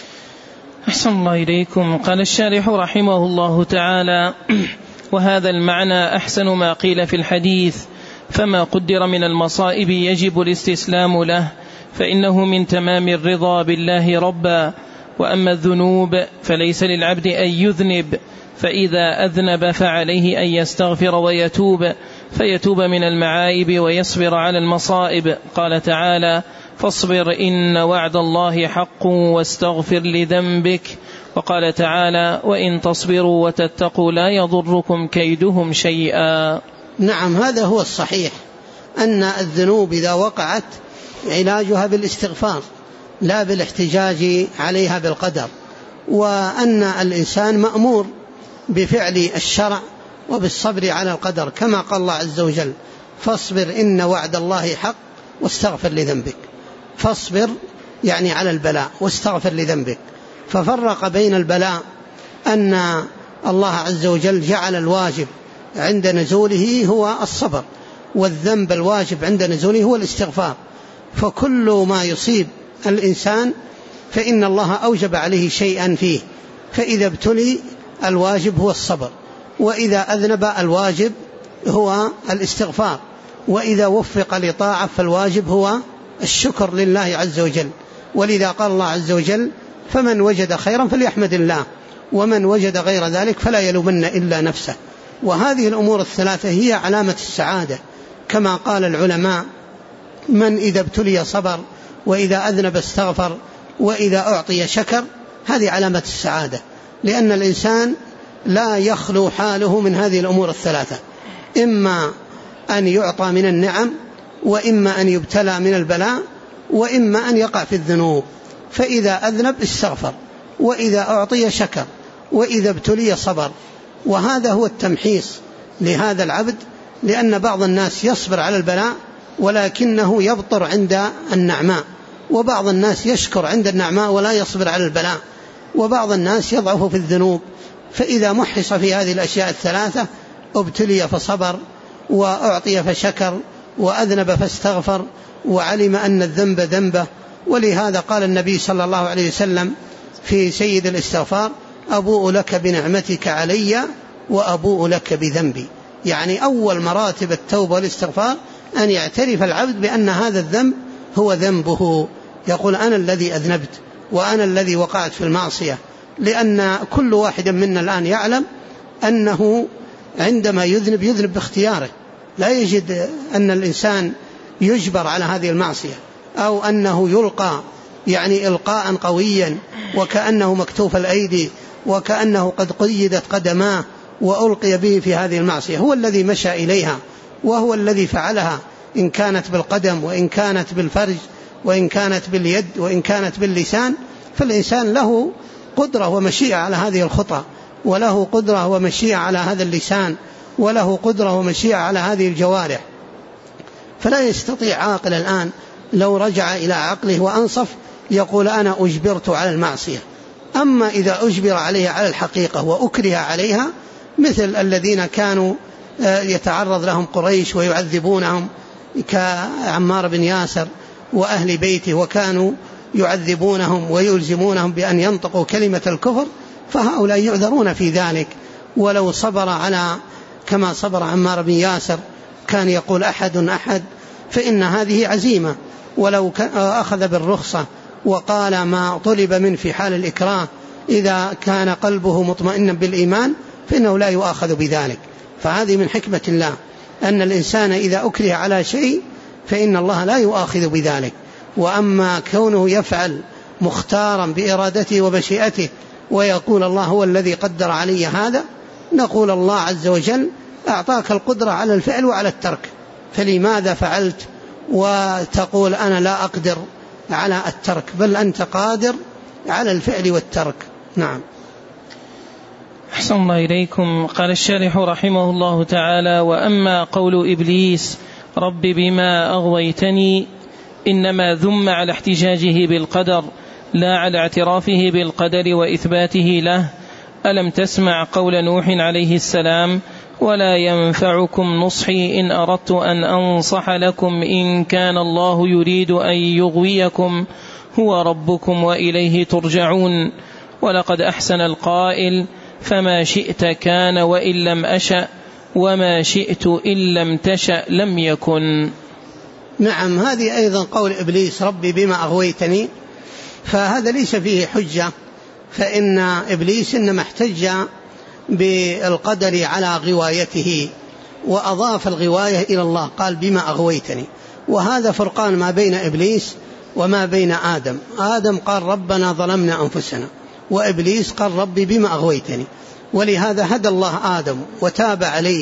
أحسن الله إليكم. قال الشارح رحمه الله تعالى: وهذا المعنى أحسن ما قيل في الحديث، فما قدر من المصائب يجب الاستسلام له، فإنه من تمام الرضا بالله ربا. وأما الذنوب فليس للعبد أن يذنب، فإذا أذنب فعليه أن يستغفر ويتوب، فيتوب من المعائب ويصبر على المصائب. قال تعالى: فاصبر إن وعد الله حق واستغفر لذنبك. وقال تعالى: وإن تصبروا وتتقوا لا يضركم كيدهم شيئا. نعم، هذا هو الصحيح، أن الذنوب إذا وقعت علاجها بالاستغفار لا بالاحتجاج عليها بالقدر، وأن الإنسان مأمور بفعل الشرع وبالصبر على القدر، كما قال الله عز وجل: فاصبر إن وعد الله حق واستغفر لذنبك. فاصبر يعني على البلاء، واستغفر لذنبك. ففرق بين البلاء أن الله عز وجل جعل الواجب عند نزوله هو الصبر، والذنب الواجب عند نزوله هو الاستغفار. فكل ما يصيب الإنسان فإن الله أوجب عليه شيئا فيه، فإذا ابتلي الواجب هو الصبر، وإذا أذنب الواجب هو الاستغفار، وإذا وفق لطاعة فالواجب هو الشكر لله عز وجل. ولذا قال الله عز وجل: فمن وجد خيرا فليحمد الله، ومن وجد غير ذلك فلا يلومن إلا نفسه. وهذه الأمور الثلاثة هي علامة السعادة، كما قال العلماء: من إذا ابتلي صبر، وإذا أذنب استغفر، وإذا أعطي شكر. هذه علامة السعادة، لأن الإنسان لا يخلو حاله من هذه الأمور الثلاثة، إما أن يعطى من النعم، وإما أن يبتلى من البلاء، وإما أن يقع في الذنوب. فإذا أذنب استغفر، وإذا أعطي شكر، وإذا ابتلي صبر. وهذا هو التمحيص لهذا العبد، لأن بعض الناس يصبر على البلاء ولكنه يبطر عند النعماء، وبعض الناس يشكر عند النعماء ولا يصبر على البلاء، وبعض الناس يضعف في الذنوب. فإذا محص في هذه الأشياء الثلاثة: ابتلي فصبر، وأعطي فشكر، وأذنب فاستغفر، وعلم أن الذنب ذنبه. ولهذا قال النبي صلى الله عليه وسلم في سيد الاستغفار: أبوء لك بنعمتك علي وأبوء لك بذنبي. يعني أول مراتب التوبة والاستغفار أن يعترف العبد بأن هذا الذنب هو ذنبه، يقول: أنا الذي أذنبت، وأنا الذي وقعت في المعصية. لأن كل واحد منا الآن يعلم أنه عندما يذنب باختياره، لا يجد أن الإنسان يجبر على هذه المعصية، أو أنه يلقى يعني إلقاء قويا وكأنه مكتوف الأيدي، وكأنه قد قيدت قدماه وألقي به في هذه المعصية. هو الذي مشى إليها، وهو الذي فعلها، إن كانت بالقدم، وإن كانت بالفرج، وإن كانت باليد، وإن كانت باللسان. فالإنسان له قدرة ومشيئة على هذه الخطأ، وله قدرة ومشيئة على هذا اللسان، وله قدرة ومشيئة على هذه الجوارح. فلا يستطيع عاقل الآن لو رجع إلى عقله وأنصف يقول: أنا أجبرت على المعصية. أما إذا أجبر عليها على الحقيقة وأكره عليها، مثل الذين كانوا يتعرض لهم قريش ويعذبونهم كعمار بن ياسر وأهل بيته، وكانوا يعذبونهم ويلزمونهم بأن ينطقوا كلمة الكفر، فهؤلاء يعذرون في ذلك. ولو صبر على كما صبر عمار بن ياسر، كان يقول: أحد أحد، فإن هذه عزيمة. ولو أخذ بالرخصة وقال ما طلب من في حال الإكراه إذا كان قلبه مطمئنا بالإيمان فإنه لا يؤاخذ بذلك. فهذه من حكمة الله، أن الإنسان إذا أكره على شيء فإن الله لا يؤاخذ بذلك. وأما كونه يفعل مختارا بإرادته ومشيئته ويقول: الله هو الذي قدر علي هذا، نقول الله عز وجل أعطاك القدرة على الفعل وعلى الترك، فلماذا فعلت وتقول أنا لا أقدر على الترك؟ بل أنت قادر على الفعل والترك. نعم. أحسن الله إليكم. قال الشارح رحمه الله تعالى: وأما قول إبليس رب بما أغويتني إنما ذم على احتجاجه بالقدر لا على اعترافه بالقدر وإثباته له. ألم تسمع قول نوح عليه السلام: ولا ينفعكم نصحي إن أردت أن أنصح لكم إن كان الله يريد أن يغويكم هو ربكم وإليه ترجعون. ولقد أحسن القائل: فما شئت كان وإن لم أشأ وما شئت إن لم تشأ لم يكن. نعم، هذه أيضا قول إبليس ربي بما أغويتني، فهذا ليس فيه حجة، فإن إبليس إنما احتج بالقدر على غوايته وأضاف الغواية إلى الله، قال بما أغويتني، وهذا فرقان ما بين إبليس وما بين آدم. آدم قال ربنا ظلمنا أنفسنا، وإبليس قال ربي بما أغويتني، ولهذا هدى الله آدم وتاب عليه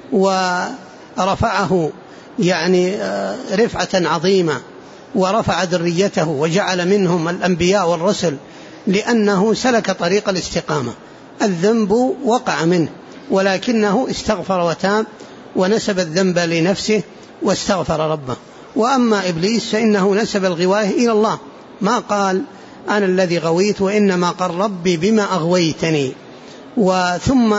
ورفعه يعني رفعة عظيمة، ورفع ذريته وجعل منهم الأنبياء والرسل، لأنه سلك طريق الاستقامة. الذنب وقع منه ولكنه استغفر وتاب ونسب الذنب لنفسه واستغفر ربه. وأما إبليس فإنه نسب الغواية إلى الله، ما قال أنا الذي غويت، وإنما قال ربي بما أغويتني، وثم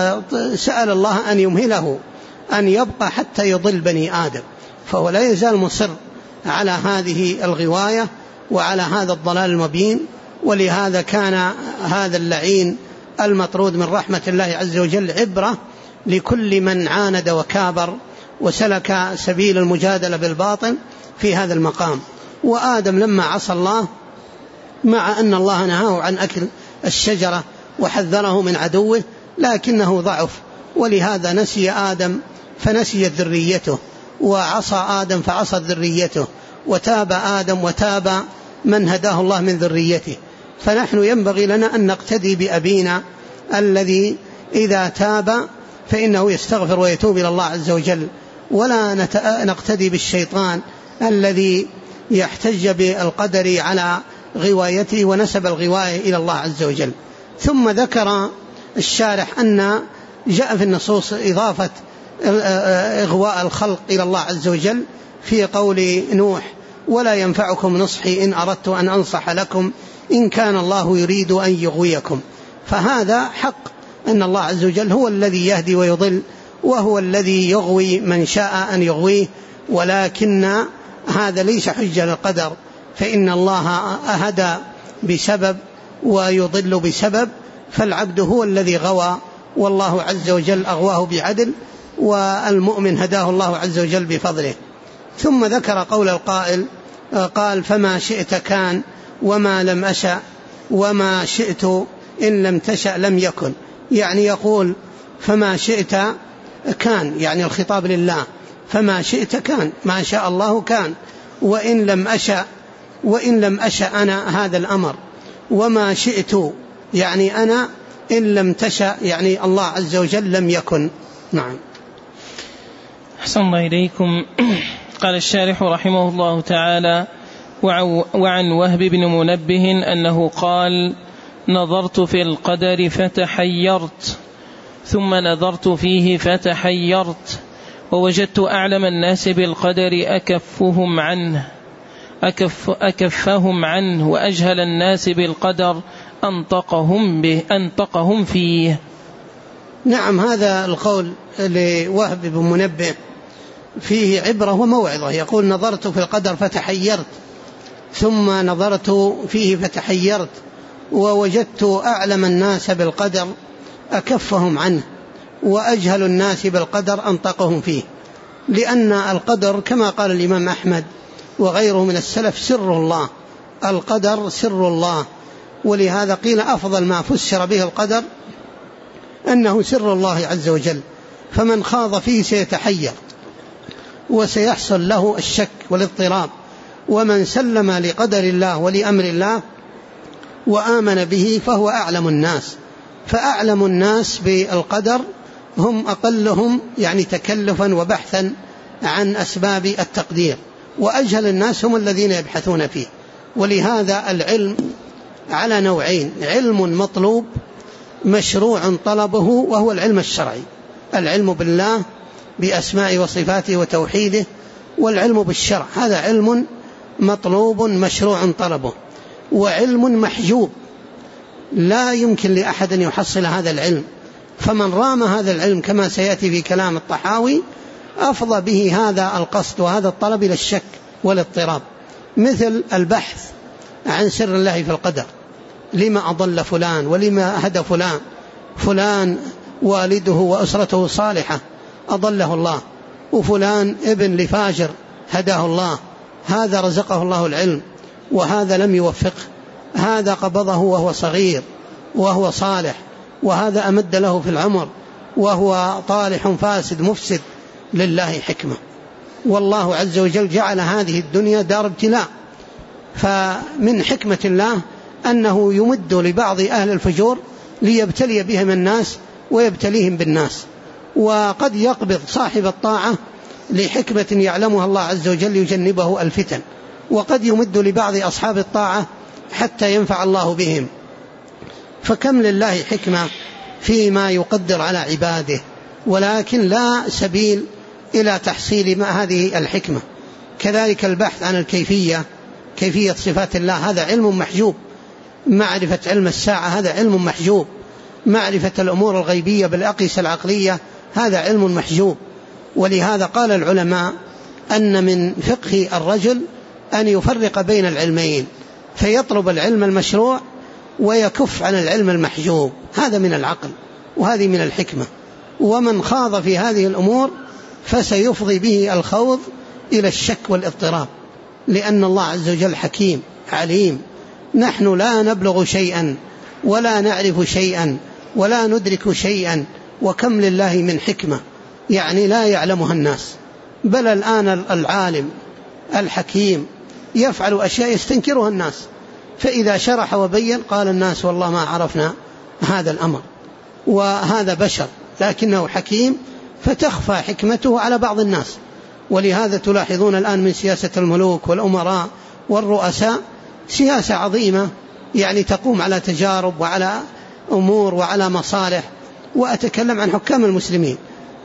سأل الله أن يمهله أن يبقى حتى يضل بني آدم، فهو لا يزال مصر على هذه الغواية وعلى هذا الضلال المبين. ولهذا كان هذا اللعين المطرود من رحمة الله عز وجل عبرة لكل من عاند وكابر وسلك سبيل المجادلة بالباطل في هذا المقام. وآدم لما عصى الله، مع أن الله نهاه عن أكل الشجرة وحذره من عدوه، لكنه ضعف، ولهذا نسي آدم فنسيت ذريته، وعصى آدم فعصت ذريته، وتاب آدم وتاب من هداه الله من ذريته. فنحن ينبغي لنا أن نقتدي بأبينا الذي إذا تاب فإنه يستغفر ويتوب إلى الله عز وجل، ولا نقتدي بالشيطان الذي يحتج بالقدر على غوايته ونسب الغواية إلى الله عز وجل. ثم ذكر الشارح أن جاء في النصوص إضافة إغواء الخلق إلى الله عز وجل في قول نوح: ولا ينفعكم نصحي إن أردت أن أنصح لكم إن كان الله يريد أن يغويكم. فهذا حق أن الله عز وجل هو الذي يهدي ويضل، وهو الذي يغوي من شاء أن يغويه، ولكن هذا ليس حجة للقدر، فإن الله أهدى بسبب ويضل بسبب، فالعبد هو الذي غوى، والله عز وجل أغواه بعدل، والمؤمن هداه الله عز وجل بفضله. ثم ذكر قول القائل قال: فما شئت كان وما لم أشأ وما شئت إن لم تشأ لم يكن. يعني يقول فما شئت كان، يعني الخطاب لله، فما شئت كان، ما شاء الله كان، وإن لم أشأ أنا هذا الأمر، وما شئت يعني أنا، إن لم تشأ يعني الله عز وجل لم يكن. نعم. أحسن الله إليكم. قال الشارح رحمه الله تعالى: وعن وهب بن منبه أنه قال: نظرت في القدر فتحيرت، ثم نظرت فيه فتحيرت، ووجدت أعلم الناس بالقدر أكفهم عنه وأجهل الناس بالقدر أنطقهم فيه. نعم، هذا القول لوهب بن منبه فيه عبرة وموعظة. يقول: نظرت في القدر فتحيرت، ثم نظرت فيه فتحيرت، ووجدت أعلم الناس بالقدر أكفهم عنه وأجهل الناس بالقدر أنطقهم فيه. لأن القدر كما قال الإمام أحمد وغيره من السلف سر الله، القدر سر الله، ولهذا قيل أفضل ما فسر به القدر أنه سر الله عز وجل، فمن خاض فيه سيتحير وسيحصل له الشك والاضطراب، ومن سلم لقدر الله ولأمر الله وآمن به فهو أعلم الناس. فأعلم الناس بالقدر هم أقلهم يعني تكلفا وبحثا عن أسباب التقدير، وأجهل الناس هم الذين يبحثون فيه. ولهذا العلم على نوعين: علم مطلوب مشروع طلبه وهو العلم الشرعي، العلم بالله بأسماء وصفاته وتوحيده، والعلم بالشرع هذا علم مطلوب مشروع طلبه. وعلم محجوب لا يمكن لأحد أن يحصل هذا العلم، فمن رام هذا العلم كما سيأتي في كلام الطحاوي أفضى به هذا القصد وهذا الطلب إلى الشك والاضطراب، مثل البحث عن سر الله في القدر، لما أضل فلان ولما هدى فلان، فلان والده وأسرته صالحة أضله الله، وفلان ابن لفاجر هداه الله، هذا رزقه الله العلم وهذا لم يوفقه، هذا قبضه وهو صغير وهو صالح، وهذا أمد له في العمر وهو طالح فاسد مفسد. لله حكمة، والله عز وجل جعل هذه الدنيا دار ابتلاء، فمن حكمة الله أنه يمد لبعض أهل الفجور ليبتلي بهم الناس ويبتليهم بالناس، وقد يقبض صاحب الطاعة لحكمة يعلمها الله عز وجل يجنبه الفتن، وقد يمد لبعض أصحاب الطاعة حتى ينفع الله بهم. فكم لله حكمة فيما يقدر على عباده، ولكن لا سبيل إلى تحصيل ما هذه الحكمة. كذلك البحث عن الكيفية، كيفية صفات الله، هذا علم محجوب. معرفة علم الساعة هذا علم محجوب. معرفة الأمور الغيبية بالأقيسة العقلية هذا علم محجوب. ولهذا قال العلماء أن من فقه الرجل أن يفرق بين العلمين، فيطلب العلم المشروع ويكف عن العلم المحجوب، هذا من العقل وهذه من الحكمة. ومن خاض في هذه الأمور فسيفضي به الخوض إلى الشك والاضطراب، لأن الله عز وجل حكيم عليم. نحن لا نبلغ شيئا ولا نعرف شيئا ولا ندرك شيئا، وكم لله من حكمة يعني لا يعلمها الناس. بل الآن العالم الحكيم يفعل أشياء يستنكرها الناس، فإذا شرح وبين قال الناس والله ما عرفنا هذا الأمر، وهذا بشر لكنه حكيم، فتخفى حكمته على بعض الناس. ولهذا تلاحظون الآن من سياسة الملوك والأمراء والرؤساء سياسة عظيمة يعني تقوم على تجارب وعلى أمور وعلى مصالح. وأتكلم عن حكام المسلمين،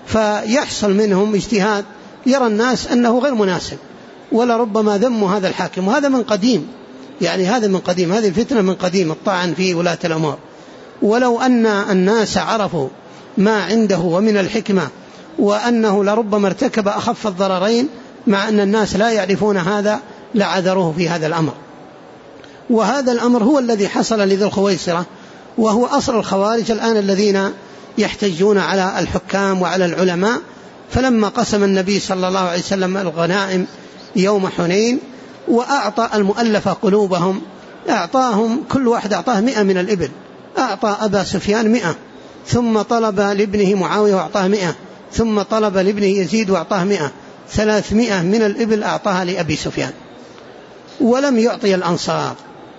فيحصل منهم اجتهاد يرى الناس أنه غير مناسب، ولربما ذموا هذا الحاكم، وهذا من قديم، يعني هذا من قديم، هذه الفتنة من قديم، الطعن في ولاة الأمور. ولو أن الناس عرفوا ما عنده ومن الحكمة، وأنه لربما ارتكب أخف الضررين، مع أن الناس لا يعرفون هذا لعذروه في هذا الأمر. وهذا الأمر هو الذي حصل لذي الخويصرة، وهو أصل الخوارج الآن الذين يحتجون على الحكام وعلى العلماء. فلما قسم النبي صلى الله عليه وسلم الغنائم يوم حنين وأعطى المؤلفة قلوبهم، أعطاهم كل واحد أعطاه 100 من الإبل، أعطى أبا سفيان 100، ثم طلب لابنه معاوية وأعطاه 100، ثم طلب لابنه يزيد وأعطاه 100، 300 من الإبل أعطاها لأبي سفيان. ولم يعطي الأنصار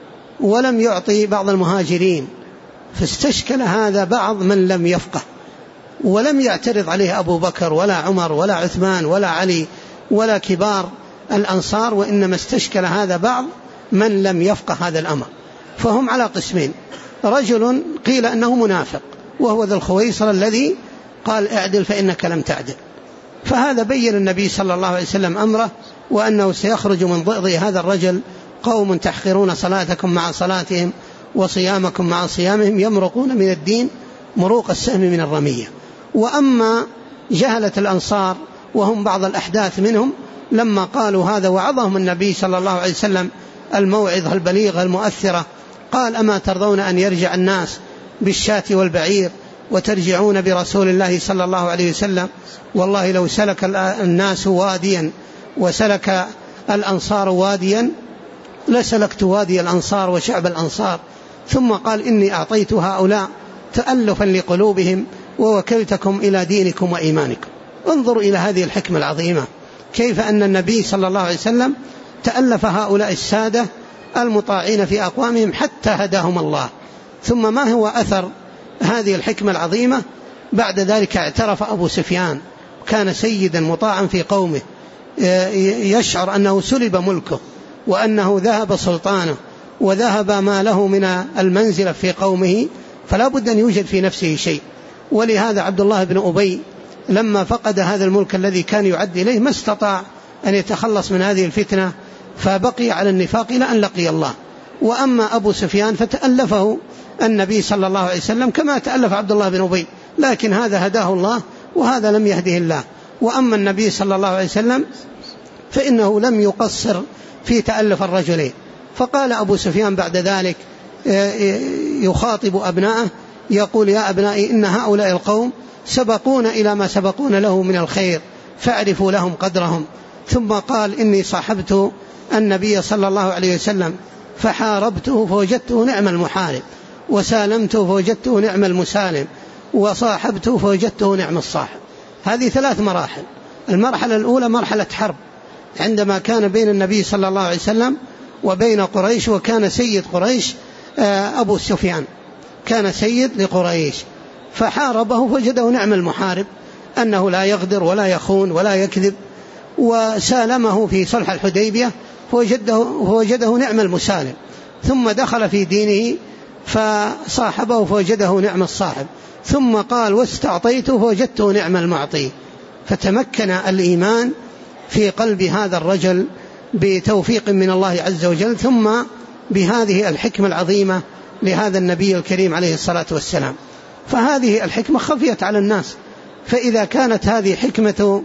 ولم يعطي بعض المهاجرين، فاستشكل هذا بعض من لم يفقه، ولم يعترض عليه أبو بكر ولا عمر ولا عثمان ولا علي ولا كبار الأنصار، وإنما استشكل هذا بعض من لم يفقه هذا الأمر. فهم على قسمين: رجل قيل أنه منافق وهو ذو الخويصرة الذي قال اعدل فإنك لم تعدل، فهذا بين النبي صلى الله عليه وسلم أمره، وأنه سيخرج من ضئض هذا الرجل قوم تحقرون صلاتكم مع صلاتهم وصيامكم مع صيامهم، يمرقون من الدين مروق السهم من الرمية. وأما جهلة الأنصار وهم بعض الأحداث منهم، لما قالوا هذا وعظهم النبي صلى الله عليه وسلم الموعظة البليغة المؤثرة، قال أما ترضون أن يرجع الناس بالشاة والبعير وترجعون برسول الله صلى الله عليه وسلم؟ والله لو سلك الناس واديا وسلك الأنصار واديا لسلكت وادي الأنصار وشعب الأنصار. ثم قال إني أعطيت هؤلاء تألفا لقلوبهم ووكلتكم إلى دينكم وإيمانكم. انظروا إلى هذه الحكمة العظيمة، كيف أن النبي صلى الله عليه وسلم تألف هؤلاء السادة المطاعين في أقوامهم حتى هداهم الله. ثم ما هو أثر هذه الحكمة العظيمة. بعد ذلك اعترف أبو سفيان، كان سيدا مطاعا في قومه، يشعر أنه سلب ملكه وأنه ذهب سلطانه وذهب ما له من المنزلة في قومه، فلا بد أن يوجد في نفسه شيء. ولهذا عبد الله بن أبي لما فقد هذا الملك الذي كان يعد إليه ما استطاع أن يتخلص من هذه الفتنة، فبقي على النفاق إلى أن لقي الله. وأما أبو سفيان فتألفه النبي صلى الله عليه وسلم كما تألف عبد الله بن أبي، لكن هذا هداه الله وهذا لم يهده الله. وأما النبي صلى الله عليه وسلم فإنه لم يقصر في تألف الرجلين. فقال أبو سفيان بعد ذلك يخاطب أبنائه يقول: يا أبنائي، إن هؤلاء القوم سبقون إلى ما سبقون له من الخير، فاعرفوا لهم قدرهم. ثم قال: إني صاحبت النبي صلى الله عليه وسلم فحاربته فوجدته نعم المحارب، وسالمته فوجدته نعم المسالم، وصاحبته فوجدته نعم الصاحب. هذه 3 مراحل. المرحلة الأولى مرحلة حرب، عندما كان بين النبي صلى الله عليه وسلم وبين قريش، وكان سيد قريش أبو سفيان، كان سيد لقريش، فحاربه فوجده نعم المحارب، أنه لا يغدر ولا يخون ولا يكذب. وسالمه في صلح الحديبية فوجده نعم المسالم. ثم دخل في دينه فصاحبه فوجده نعم الصاحب. ثم قال: واستعطيته فوجدته نعم المعطي. فتمكن الإيمان في قلب هذا الرجل بتوفيق من الله عز وجل، ثم بهذه الحكمة العظيمة لهذا النبي الكريم عليه الصلاة والسلام. فهذه الحكمة خفيت على الناس، فإذا كانت هذه حكمة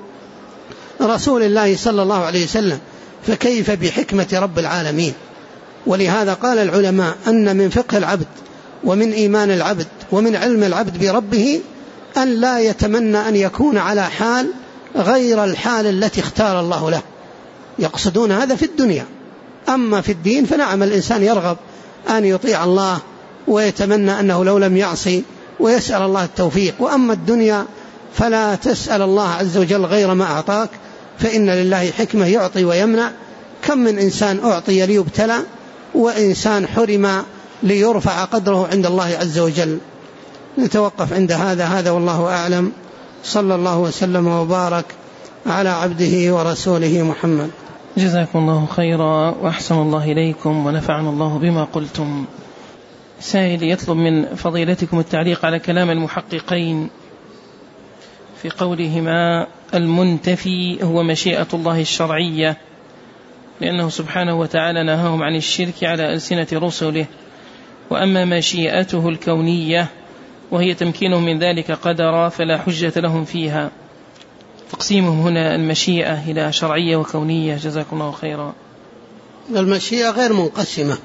رسول الله صلى الله عليه وسلم فكيف بحكمة رب العالمين؟ ولهذا قال العلماء أن من فقه العبد ومن إيمان العبد ومن علم العبد بربه أن لا يتمنى أن يكون على حال غير الحال التي اختار الله له. يقصدون هذا في الدنيا. أما في الدين فنعم الإنسان يرغب أن يطيع الله ويتمنى أنه لو لم يعصي ويسأل الله التوفيق. وأما الدنيا فلا تسأل الله عز وجل غير ما أعطاك، فإن لله حكمة يعطي ويمنع. كم من إنسان أعطي ليبتلى، وإنسان حرم ليرفع قدره عند الله عز وجل. نتوقف عند هذا والله أعلم. صلى الله وسلم وبارك على عبده ورسوله محمد. جزاكم الله خيرا وأحسن الله إليكم ونفعنا الله بما قلتم. سائل يطلب من فضيلتكم التعليق على كلام المحققين في قولهما: المنتفي هو مشيئة الله الشرعية، لأنه سبحانه وتعالى نهاهم عن الشرك على ألسنة رسله، وأما مشيئته الكونية وهي تمكينهم من ذلك قدرا فلا حجة لهم فيها. تقسيمهم هنا المشيئة إلى شرعية وكونية. جزاكم الله خيرا. المشيئة غير منقسمة.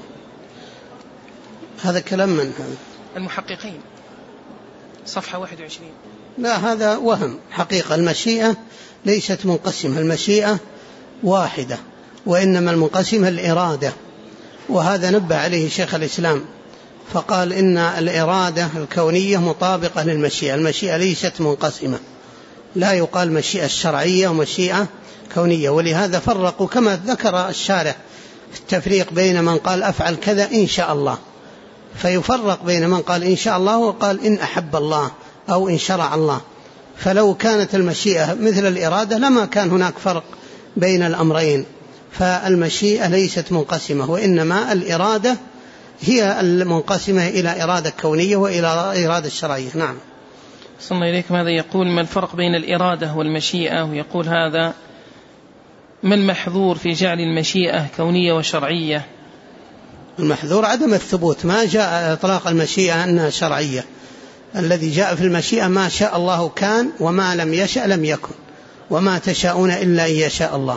هذا كلام من هذا المحققين صفحة 21. لا، هذا وهم حقيقة. المشيئة ليست منقسمة، المشيئة واحدة، وإنما المنقسمة الإرادة. وهذا نبه عليه شيخ الإسلام فقال إن الإرادة الكونية مطابقة للمشيئة. المشيئة ليست منقسمة، لا يقال مشيئة شرعية ومشيئة كونية. ولهذا فرقوا كما ذكر الشارح التفريق بين من قال أفعل كذا إن شاء الله، فيفرق بين من قال إن شاء الله وقال إن أحب الله أو إن شرع الله. فلو كانت المشيئة مثل الإرادة لما كان هناك فرق بين الأمرين. فالمشيئة ليست منقسمة، وإنما الإرادة هي المنقسمة إلى إرادة كونية وإلى إرادة شرعية. نعم. صلى الله إليكم. هذا يقول: ما الفرق بين الإرادة والمشيئة؟ ويقول هذا: ما المحظور في جعل المشيئة كونية وشرعية؟ المحظور عدم الثبوت، ما جاء إطلاق المشيئة أنها شرعية. الذي جاء في المشيئة ما شاء الله كان، وما لم يشأ لم يكن، وما تشاءون إلا أن يشاء الله.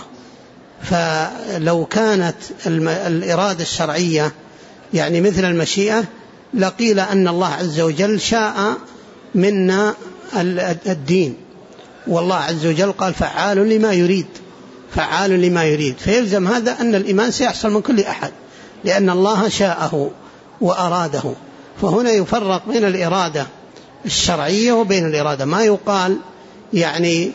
فلو كانت الإرادة الشرعية يعني مثل المشيئة لقيل أن الله عز وجل شاء منا الدين، والله عز وجل قال فعال لما يريد، فعال لما يريد. فيلزم هذا أن الإيمان سيحصل من كل أحد، لأن الله شاءه وأراده. فهنا يفرق بين الإرادة الشرعية وبين الإرادة. ما يقال يعني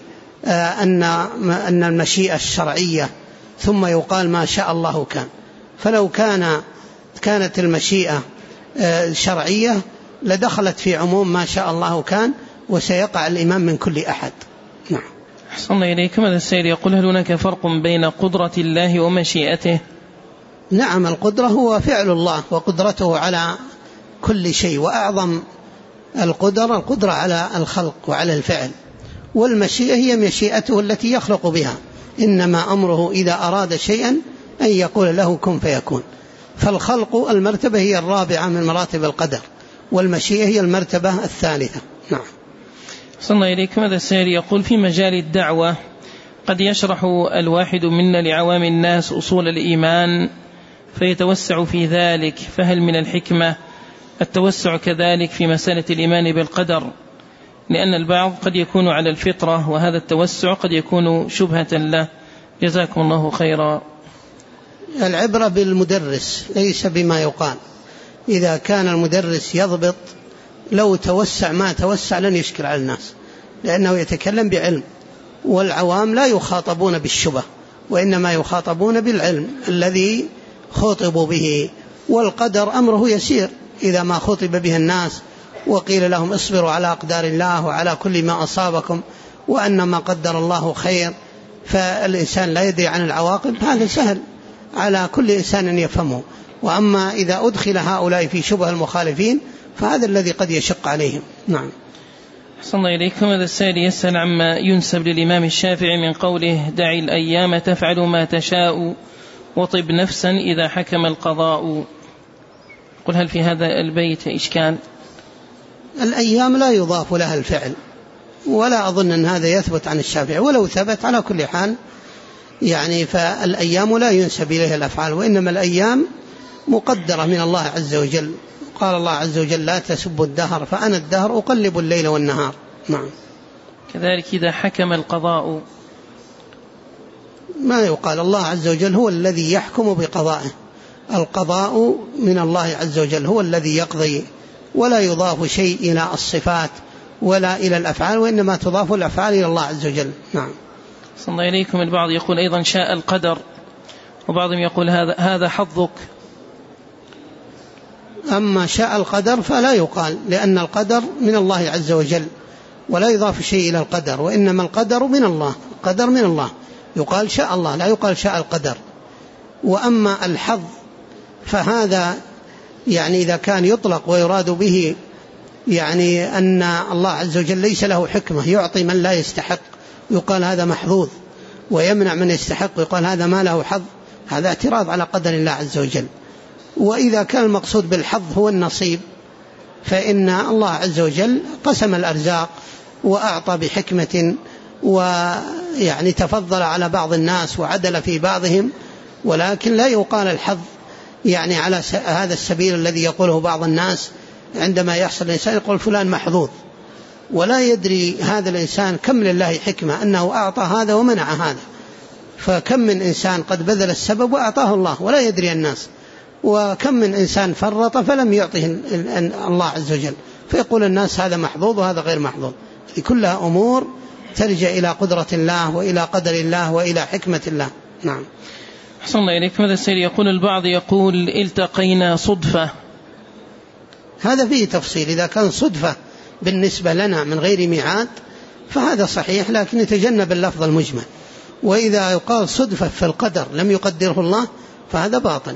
أن المشيئة الشرعية ثم يقال ما شاء الله كان. فلو كانت المشيئة شرعية لدخلت في عموم ما شاء الله كان، وسيقع الإمام من كل أحد. نعم. أحسن إليكم. هذا السائل يقول: هل هناك فرق بين قدرة الله ومشيئته؟ نعم، القدرة هو فعل الله وقدرته على كل شيء، وأعظم القدرة على الخلق وعلى الفعل، والمشيئة هي مشيئته التي يخلق بها، إنما أمره إذا أراد شيئا أن يقول له كن فيكون. فالخلق المرتبة هي الرابعة من مراتب القدر، والمشيئة هي المرتبة الثالثة. نعم. صلى إليكم. هذا السائل يقول: في مجال الدعوة قد يشرح الواحد منا لعوام الناس أصول الإيمان فيتوسع في ذلك، فهل من الحكمة التوسع كذلك في مسألة الإيمان بالقدر؟ لأن البعض قد يكون على الفطرة، وهذا التوسع قد يكون شبهة له. جزاكم الله خيرا. العبرة بالمدرس ليس بما يقال. إذا كان المدرس يضبط، لو توسع ما توسع لن يشكل على الناس، لأنه يتكلم بعلم، والعوام لا يخاطبون بالشبه، وإنما يخاطبون بالعلم الذي خاطبوا به. والقدر أمره يسير إذا ما خطب به الناس وقيل لهم اصبروا على أقدار الله وعلى كل ما أصابكم وأن ما قدر الله خير، فالإنسان لا يدري عن العواقب، هذا سهل على كل إنسان أن يفهمه. وأما إذا أدخل هؤلاء في شبه المخالفين فهذا الذي قد يشق عليهم. نعم. صلى الله إليكم. هذا السائل يسأل عما ينسب للإمام الشافعي من قوله: دع الأيام تفعل ما تشاء وطب نفسا إذا حكم القضاء. قل: هل في هذا البيت إشكال؟ الأيام لا يضاف لها الفعل، ولا أظن أن هذا يثبت عن الشافعي، ولو ثبت على كل حال يعني فالأيام لا ينسب إليها الأفعال، وإنما الأيام مقدرة من الله عز وجل. قال الله عز وجل: لا تسبوا الدهر فأنا الدهر أقلب الليل والنهار. نعم. كذلك إذا حكم القضاء ما يقال، الله عز وجل هو الذي يحكم بقضائه، القضاء من الله عز وجل هو الذي يقضي، ولا يضاف شيء إلى الصفات ولا إلى الأفعال، وإنما تضاف الأفعال إلى الله عز وجل. نعم. صلى الله إليكم. البعض يقول أيضا شاء القدر، وبعضهم يقول هذا حظك. أما شاء القدر فلا يقال، لأن القدر من الله عز وجل ولا يضاف شيء إلى القدر، وإنما القدر من الله، القدر من الله، يقال شاء الله لا يقال شاء القدر. وأما الحظ فهذا يعني إذا كان يطلق ويراد به يعني أن الله عز وجل ليس له حكمة، يعطي من لا يستحق يقال هذا محظوظ، ويمنع من يستحق يقال هذا ما له حظ، هذا اعتراض على قدر الله عز وجل. وإذا كان المقصود بالحظ هو النصيب، فإن الله عز وجل قسم الأرزاق وأعطى بحكمة، ويعني تفضل على بعض الناس وعدل في بعضهم، ولكن لا يقال الحظ يعني على هذا السبيل الذي يقوله بعض الناس عندما يحصل الإنسان يقول فلان محظوظ، ولا يدري هذا الإنسان كم لله حكمة أنه أعطى هذا ومنع هذا. فكم من إنسان قد بذل السبب وأعطاه الله ولا يدري الناس، وكم من إنسان فرط فلم يعطه الله عز وجل، فيقول الناس هذا محظوظ وهذا غير محظوظ. كلها أمور ترجع إلى قدرة الله وإلى قدر الله وإلى حكمة الله. نعم. أحسن الله إليك. ماذا السيد يقول البعض يقول التقينا صدفة، هذا فيه تفصيل. إذا كان صدفة بالنسبة لنا من غير ميعاد فهذا صحيح، لكن يتجنب اللفظ المجمل. وإذا يقال صدفة في القدر لم يقدره الله فهذا باطل.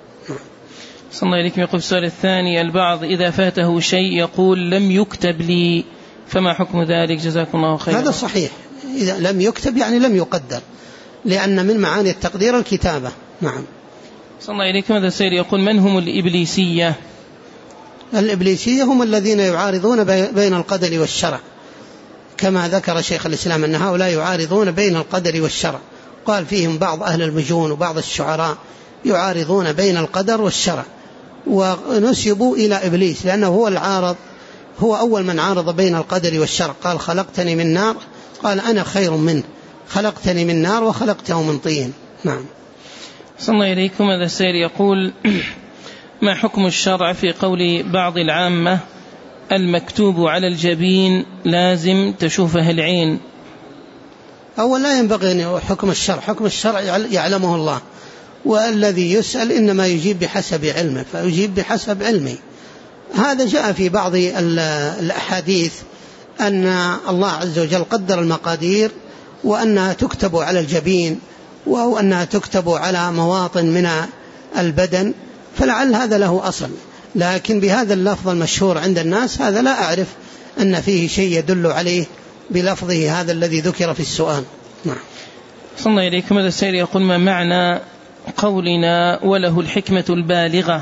صلى الله عليكم. يقول السؤال الثاني: البعض إذا فاته شيء يقول لم يكتب لي، فما حكم ذلك؟ جزاكم الله خيرا. هذا صحيح، إذا لم يكتب يعني لم يقدر، لأن من معاني التقدير الكتابة. نعم. صلى الله عليكم. هذا السائل يقول: من هم الإبليسية؟ الإبليسية هم الذين يعارضون بين القدر والشرع، كما ذكر شيخ الإسلام أن هؤلاء يعارضون بين القدر والشرع، قال فيهم بعض أهل المجون وبعض الشعراء يعارضون بين القدر والشرع، ونسبوا إلى إبليس لأنه هو العارض، هو أول من عارض بين القدر والشرع. قال خلقتني من نار، قال أنا خير منه، خلقتني من نار وخلقته من طين. نعم. صلى الله عليكم. هذا السائل يقول: ما حكم الشرع في قول بعض العامة المكتوب على الجبين لازم تشوفه العين؟ أولا لا ينبغي أن حكم الشرع، حكم الشرع يعلمه الله، والذي يسأل إنما يجيب بحسب علمه، فيجيب بحسب علمه. هذا جاء في بعض الأحاديث أن الله عز وجل قدر المقادير وأنها تكتب على الجبين أو أنها تكتب على مواطن من البدن، فلعل هذا له أصل، لكن بهذا اللفظ المشهور عند الناس هذا لا أعرف أن فيه شيء يدل عليه بلفظه هذا الذي ذكر في السؤال. نعم. صلى الله إليكم. هذا السائل يقول: ما معنى قولنا وله الحكمة البالغة؟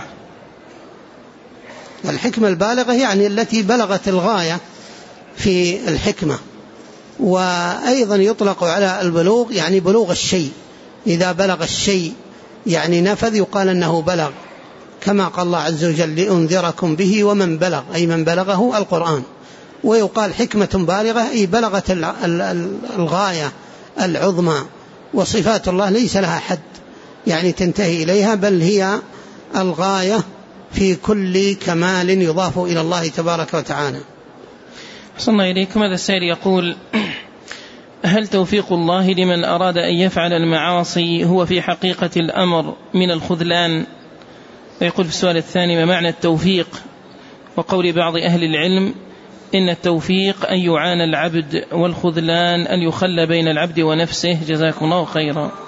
الحكمة البالغة يعني التي بلغت الغاية في الحكمة، وأيضا يطلق على البلوغ يعني بلوغ الشيء، إذا بلغ الشيء يعني نفذ يقال أنه بلغ، كما قال الله عز وجل: لأنذركم به ومن بلغ، أي من بلغه القرآن. ويقال حكمة بالغة أي بلغت الغاية العظمى، وصفات الله ليس لها حد يعني تنتهي إليها، بل هي الغاية في كل كمال يضاف إلى الله تبارك وتعالى. صلى الله إليكم. هذا السائل يقول: هل توفيق الله لمن أراد أن يفعل المعاصي هو في حقيقة الأمر من الخذلان؟ ويقول في السؤال الثاني: ما معنى التوفيق؟ وقول بعض أهل العلم إن التوفيق أن يعانى العبد، والخذلان أن يخلى بين العبد ونفسه. جزاكم الله خيرا.